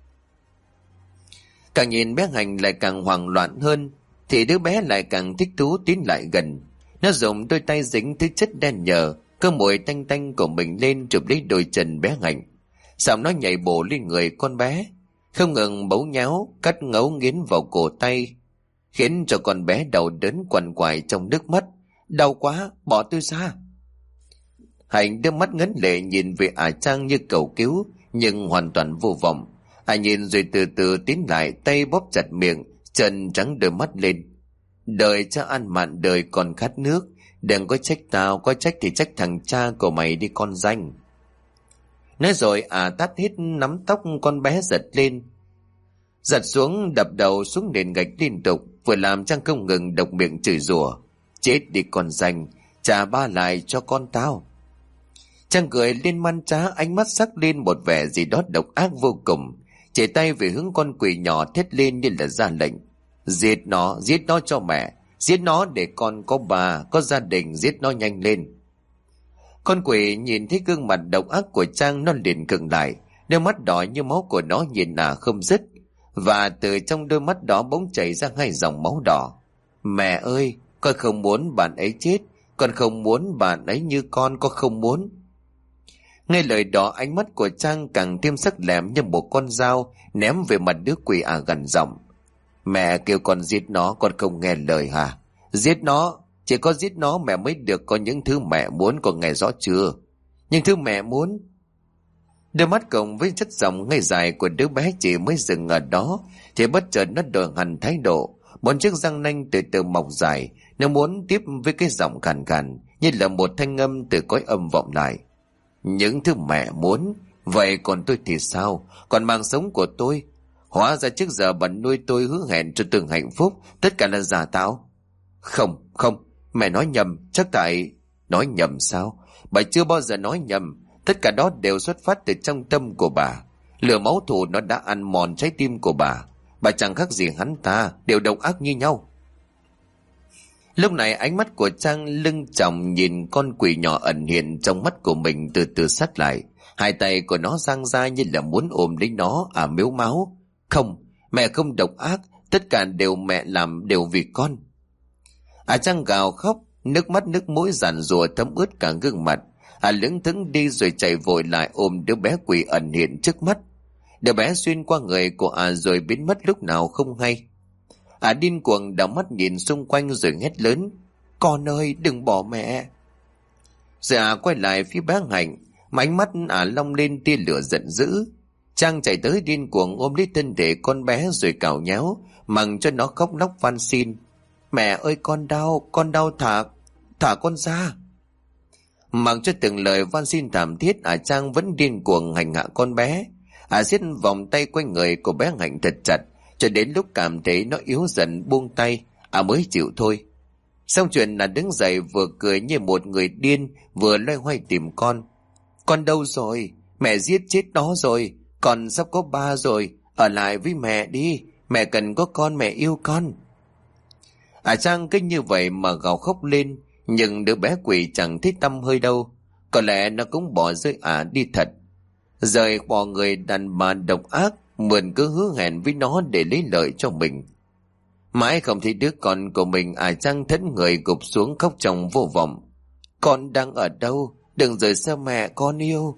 Càng nhìn bé Hạnh lại càng hoảng loạn hơn, thì đứa bé lại càng thích thú tiến lại gần. Nó dùng đôi tay dính thứ chất đen nhờ, cơ mùi tanh tanh của mình lên chụp lấy đôi chân bé Hạnh. Xong nó nhảy bổ lên người con bé, không ngừng bấu nháo, cắt ngấu nghiến vào cổ tay, khiến cho con bé đầu đớn quằn quại trong nước mắt. Đau quá, bỏ tôi ra. Hạnh đưa mắt ngấn lệ nhìn về Trang như cầu cứu, nhưng hoàn toàn vô vọng. Nhìn rồi từ từ tiến lại, tay bóp chặt miệng, chân trắng đôi mắt lên. Đời cha ăn mặn, đời còn khát nước, đừng có trách tao, có trách thì trách thằng cha của mày đi con danh. Nói rồi tát hết nắm tóc con bé giật lên, giật xuống đập đầu xuống nền gạch liên tục, vừa làm Trang không ngừng độc miệng chửi rủa: chết đi con danh, trả ba lại cho con tao. Trang cười lên man trá, ánh mắt sắc lên một vẻ gì đó độc ác vô cùng, chỉ tay về hướng con quỷ nhỏ thét lên như là ra lệnh: giết nó cho mẹ, giết nó để con có bà, có gia đình, giết nó nhanh lên. Con quỷ nhìn thấy gương mặt độc ác của Trang, nó liền khựng lại, đôi mắt đỏ như máu của nó nhìn không dứt, và từ trong đôi mắt đó bỗng chảy ra hai dòng máu đỏ. Mẹ ơi, con không muốn bạn ấy chết, con không muốn bạn ấy như con không muốn. Nghe lời đó, ánh mắt của Trang càng thêm sắc lẹm như một con dao ném về mặt đứa quỷ gằn giọng: mẹ kêu con giết nó, con không nghe lời hả? Giết nó, chỉ có giết nó mẹ mới được có những thứ mẹ muốn, con nghe rõ chưa? Những thứ mẹ muốn. Đôi mắt cộng với chất giọng ngây dài của đứa bé chỉ mới dừng ở đó, thì bất chợt nó đổi hẳn thái độ, một chiếc răng nanh từ từ mọc dài. Nó muốn tiếp với cái giọng khàn khàn như là một thanh âm từ cõi âm vọng lại: những thứ mẹ muốn, vậy còn tôi thì sao? Còn mạng sống của tôi, hóa ra trước giờ bà nuôi tôi hứa hẹn cho từng hạnh phúc, tất cả là giả tạo. Không, mẹ nói nhầm, chắc tại... Nói nhầm sao? Bà chưa bao giờ nói nhầm, tất cả đó đều xuất phát từ trong tâm của bà. Lửa máu thù nó đã ăn mòn trái tim của bà chẳng khác gì hắn ta, đều độc ác như nhau. Lúc này ánh mắt của Trang lưng chòng nhìn con quỷ nhỏ ẩn hiện trong mắt của mình từ từ sát lại. Hai tay của nó dang ra như là muốn ôm lấy nó, mếu máo. Không, mẹ không độc ác, tất cả đều mẹ làm đều vì con. Trang gào khóc, nước mắt nước mũi giàn rùa thấm ướt cả gương mặt. Lững thững đi rồi chạy vội lại ôm đứa bé quỷ ẩn hiện trước mắt. Đứa bé xuyên qua người của rồi biến mất lúc nào không hay. Điên cuồng đảo mắt nhìn xung quanh rồi hét lớn: Con ơi, đừng bỏ mẹ! Rồi quay lại phía bé Hạnh, mà ánh mắt long lên tia lửa giận dữ. Trang chạy tới điên cuồng ôm lấy thân thể con bé rồi cào nháo, mặc cho nó khóc lóc van xin: Mẹ ơi, con đau, thả con ra! Mặc cho từng lời van xin thảm thiết, Trang vẫn điên cuồng hành hạ con bé. Siết vòng tay quanh người của bé Hạnh thật chặt, cho đến lúc cảm thấy nó yếu dần buông tay, mới chịu thôi. Xong chuyện đứng dậy vừa cười như một người điên, vừa loay hoay tìm con. Con đâu rồi? Mẹ giết chết nó rồi, con sắp có ba rồi, ở lại với mẹ đi, mẹ cần có con, mẹ yêu con. Trang cứ như vậy mà gào khóc lên, nhưng đứa bé quỷ chẳng thấy tăm hơi đâu. Có lẽ nó cũng bỏ rơi đi thật, rời bỏ người đàn bà độc ác, mượn cứ hứa hẹn với nó để lấy lợi cho mình. Mãi không thấy đứa con của mình, Trang thẫn người gục xuống khóc trong vô vọng. Con đang ở đâu? Đừng rời xa mẹ, con yêu.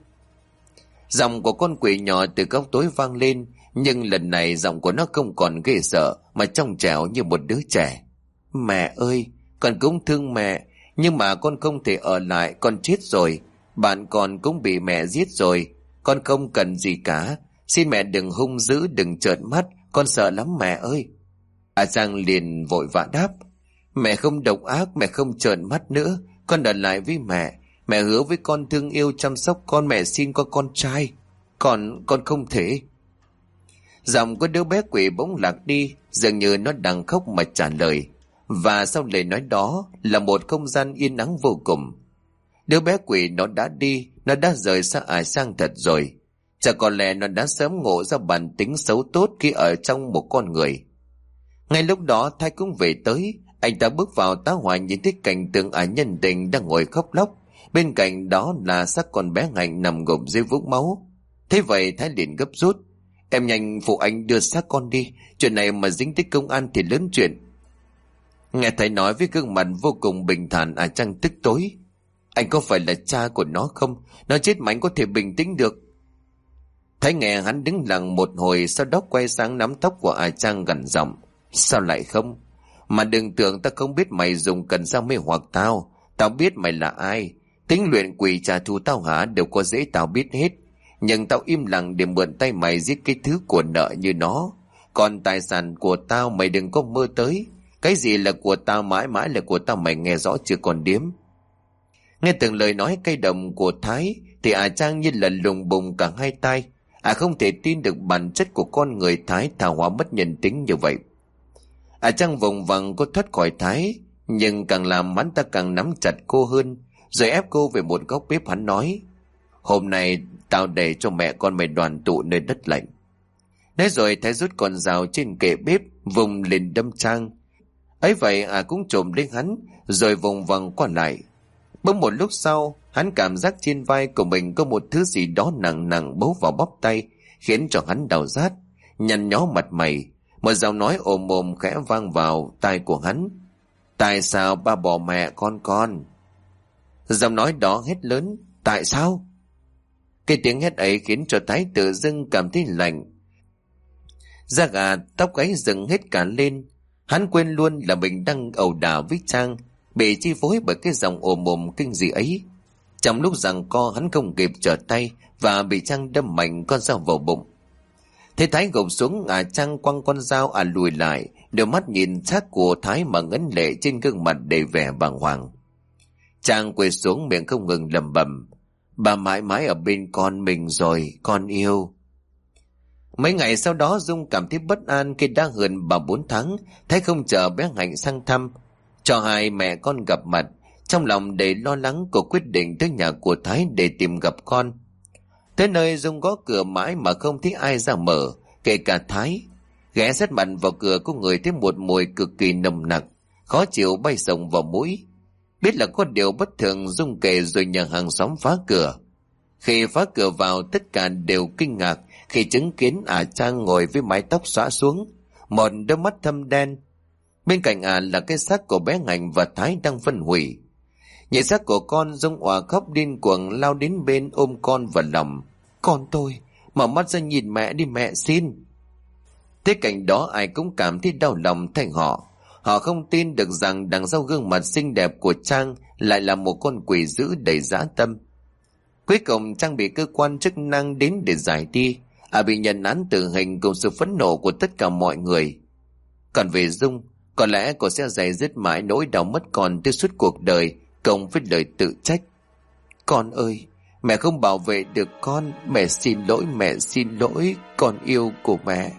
Giọng của con quỷ nhỏ từ góc tối vang lên, nhưng lần này giọng của nó không còn ghê sợ mà trong trẻo như một đứa trẻ. Mẹ ơi, con cũng thương mẹ, nhưng mà con không thể ở lại, con chết rồi. Bạn con cũng bị mẹ giết rồi, con không cần gì cả. Xin mẹ đừng hung dữ, đừng trợn mắt, con sợ lắm mẹ ơi. Trang liền vội vã đáp: Mẹ không độc ác, mẹ không trợn mắt nữa, con ở lại với mẹ. Mẹ hứa với con thương yêu chăm sóc con, mẹ xin có con trai. Con không thể. Giọng của đứa bé quỷ bỗng lạc đi, dường như nó đang khóc mà trả lời. Và sau lời nói đó là một không gian yên ắng vô cùng. Đứa bé quỷ nó đã đi, nó đã rời xa Sang thật rồi. Chả có lẽ nó đã sớm ngộ ra bản tính xấu tốt khi ở trong một con người. Ngay lúc đó Thái cũng về tới. Anh ta bước vào tá hỏa nhìn thấy cảnh tượng nhân tình đang ngồi khóc lóc. Bên cạnh đó là xác con bé Hạnh nằm gục dưới vũng máu. Thế vậy Thái liền gấp rút: Em nhanh phụ anh đưa xác con đi, chuyện này mà dính tới công an thì lớn chuyện. Nghe Thái nói với gương mặt vô cùng bình thản, Trang tức tối: Anh có phải là cha của nó không? Nó chết mà anh có thể bình tĩnh được? Thái nghe hắn đứng lặng một hồi, sau đó quay sang nắm tóc của Trang gằn giọng: Sao lại không? Mà đừng tưởng ta không biết mày dùng cần sao mê hoặc tao. Tao biết mày là ai. Tính luyện quỷ trả thù tao hả đều có dễ tao biết hết. Nhưng tao im lặng để mượn tay mày giết cái thứ của nợ như nó. Còn tài sản của tao mày đừng có mơ tới. Cái gì là của tao mãi mãi là của tao, mày nghe rõ chưa còn điếm? Nghe từng lời nói cay độc của Thái thì Trang như là lùng bùng cả hai tai. Không thể tin được bản chất của con người Thái thảo hóa mất nhân tính như vậy. Trang vùng vằng cô thoát khỏi Thái, nhưng càng làm hắn ta càng nắm chặt cô hơn, rồi ép cô về một góc bếp. Hắn nói: Hôm nay tao để cho mẹ con mày đoàn tụ nơi đất lạnh. Nói rồi Thái rút con dao trên kệ bếp vùng lên đâm Trang. Ấy vậy cũng trồm lên hắn, rồi vùng vằng qua lại. Bỗng một lúc sau, hắn cảm giác trên vai của mình có một thứ gì đó nặng nặng bấu vào bắp tay, khiến cho hắn đau rát, nhăn nhó mặt mày. Một giọng nói ồm ồm khẽ vang vào tai của hắn: Tại sao ba bỏ mẹ con? Giọng nói đó hét lớn: Tại sao? Cái tiếng hét ấy khiến cho Thái tự dưng cảm thấy lạnh, da gà tóc gáy dựng hết cả lên. Hắn quên luôn là mình đang ẩu đả với Trang, bị chi phối bởi cái giọng ồm ồm kinh dị ấy. Trong lúc giằng co, hắn không kịp trở tay và bị Trang đâm mạnh con dao vào bụng. Thế Thái gục xuống, Trang quăng con dao lùi lại, đôi mắt nhìn xác của Thái mà ngấn lệ trên gương mặt đầy vẻ bàng hoàng. Trang quỳ xuống, miệng không ngừng lẩm bẩm: Bà mãi mãi ở bên con mình rồi, con yêu. Mấy ngày sau đó Dung cảm thấy bất an khi đã hơn 3-4 tháng Thái không chờ bé Hạnh sang thăm. Cho hai mẹ con gặp mặt, trong lòng đầy lo lắng, cô quyết định tới nhà của Thái để tìm gặp con. Tới nơi Dung gõ cửa mãi mà không thấy ai ra mở, kể cả Thái. Ghé sát mặt vào cửa, có người thấy một mùi cực kỳ nồng nặc, khó chịu bay sồng vào mũi. Biết là có điều bất thường, Dung kể rồi nhờ hàng xóm phá cửa. Khi phá cửa vào, tất cả đều kinh ngạc khi chứng kiến Trang ngồi với mái tóc xõa xuống, một đôi mắt thâm đen. Bên cạnh là cái xác của bé Hạnh và Thái đang phân hủy. Nhìn xác của con, Dung òa khóc điên cuồng lao đến bên ôm con vào lòng. Con tôi, mở mắt ra nhìn mẹ đi, mẹ xin. Thế cảnh đó ai cũng cảm thấy đau lòng thay họ. Họ không tin được rằng đằng sau gương mặt xinh đẹp của Trang lại là một con quỷ dữ đầy dã tâm. Cuối cùng Trang bị cơ quan chức năng đến để giải đi, bị nhận án tử hình cùng sự phẫn nộ của tất cả mọi người. Còn về Dung, có lẽ cô sẽ dày dứt mãi nỗi đau mất con tới suốt cuộc đời, cộng với lời tự trách. Con ơi, mẹ không bảo vệ được con, mẹ xin lỗi, con yêu của mẹ.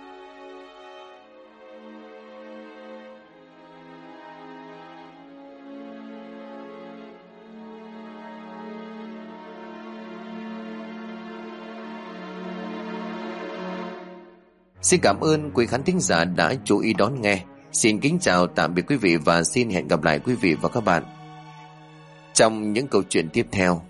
Xin cảm ơn quý khán thính giả đã chú ý đón nghe. Xin kính chào tạm biệt quý vị và xin hẹn gặp lại quý vị và các bạn trong những câu chuyện tiếp theo.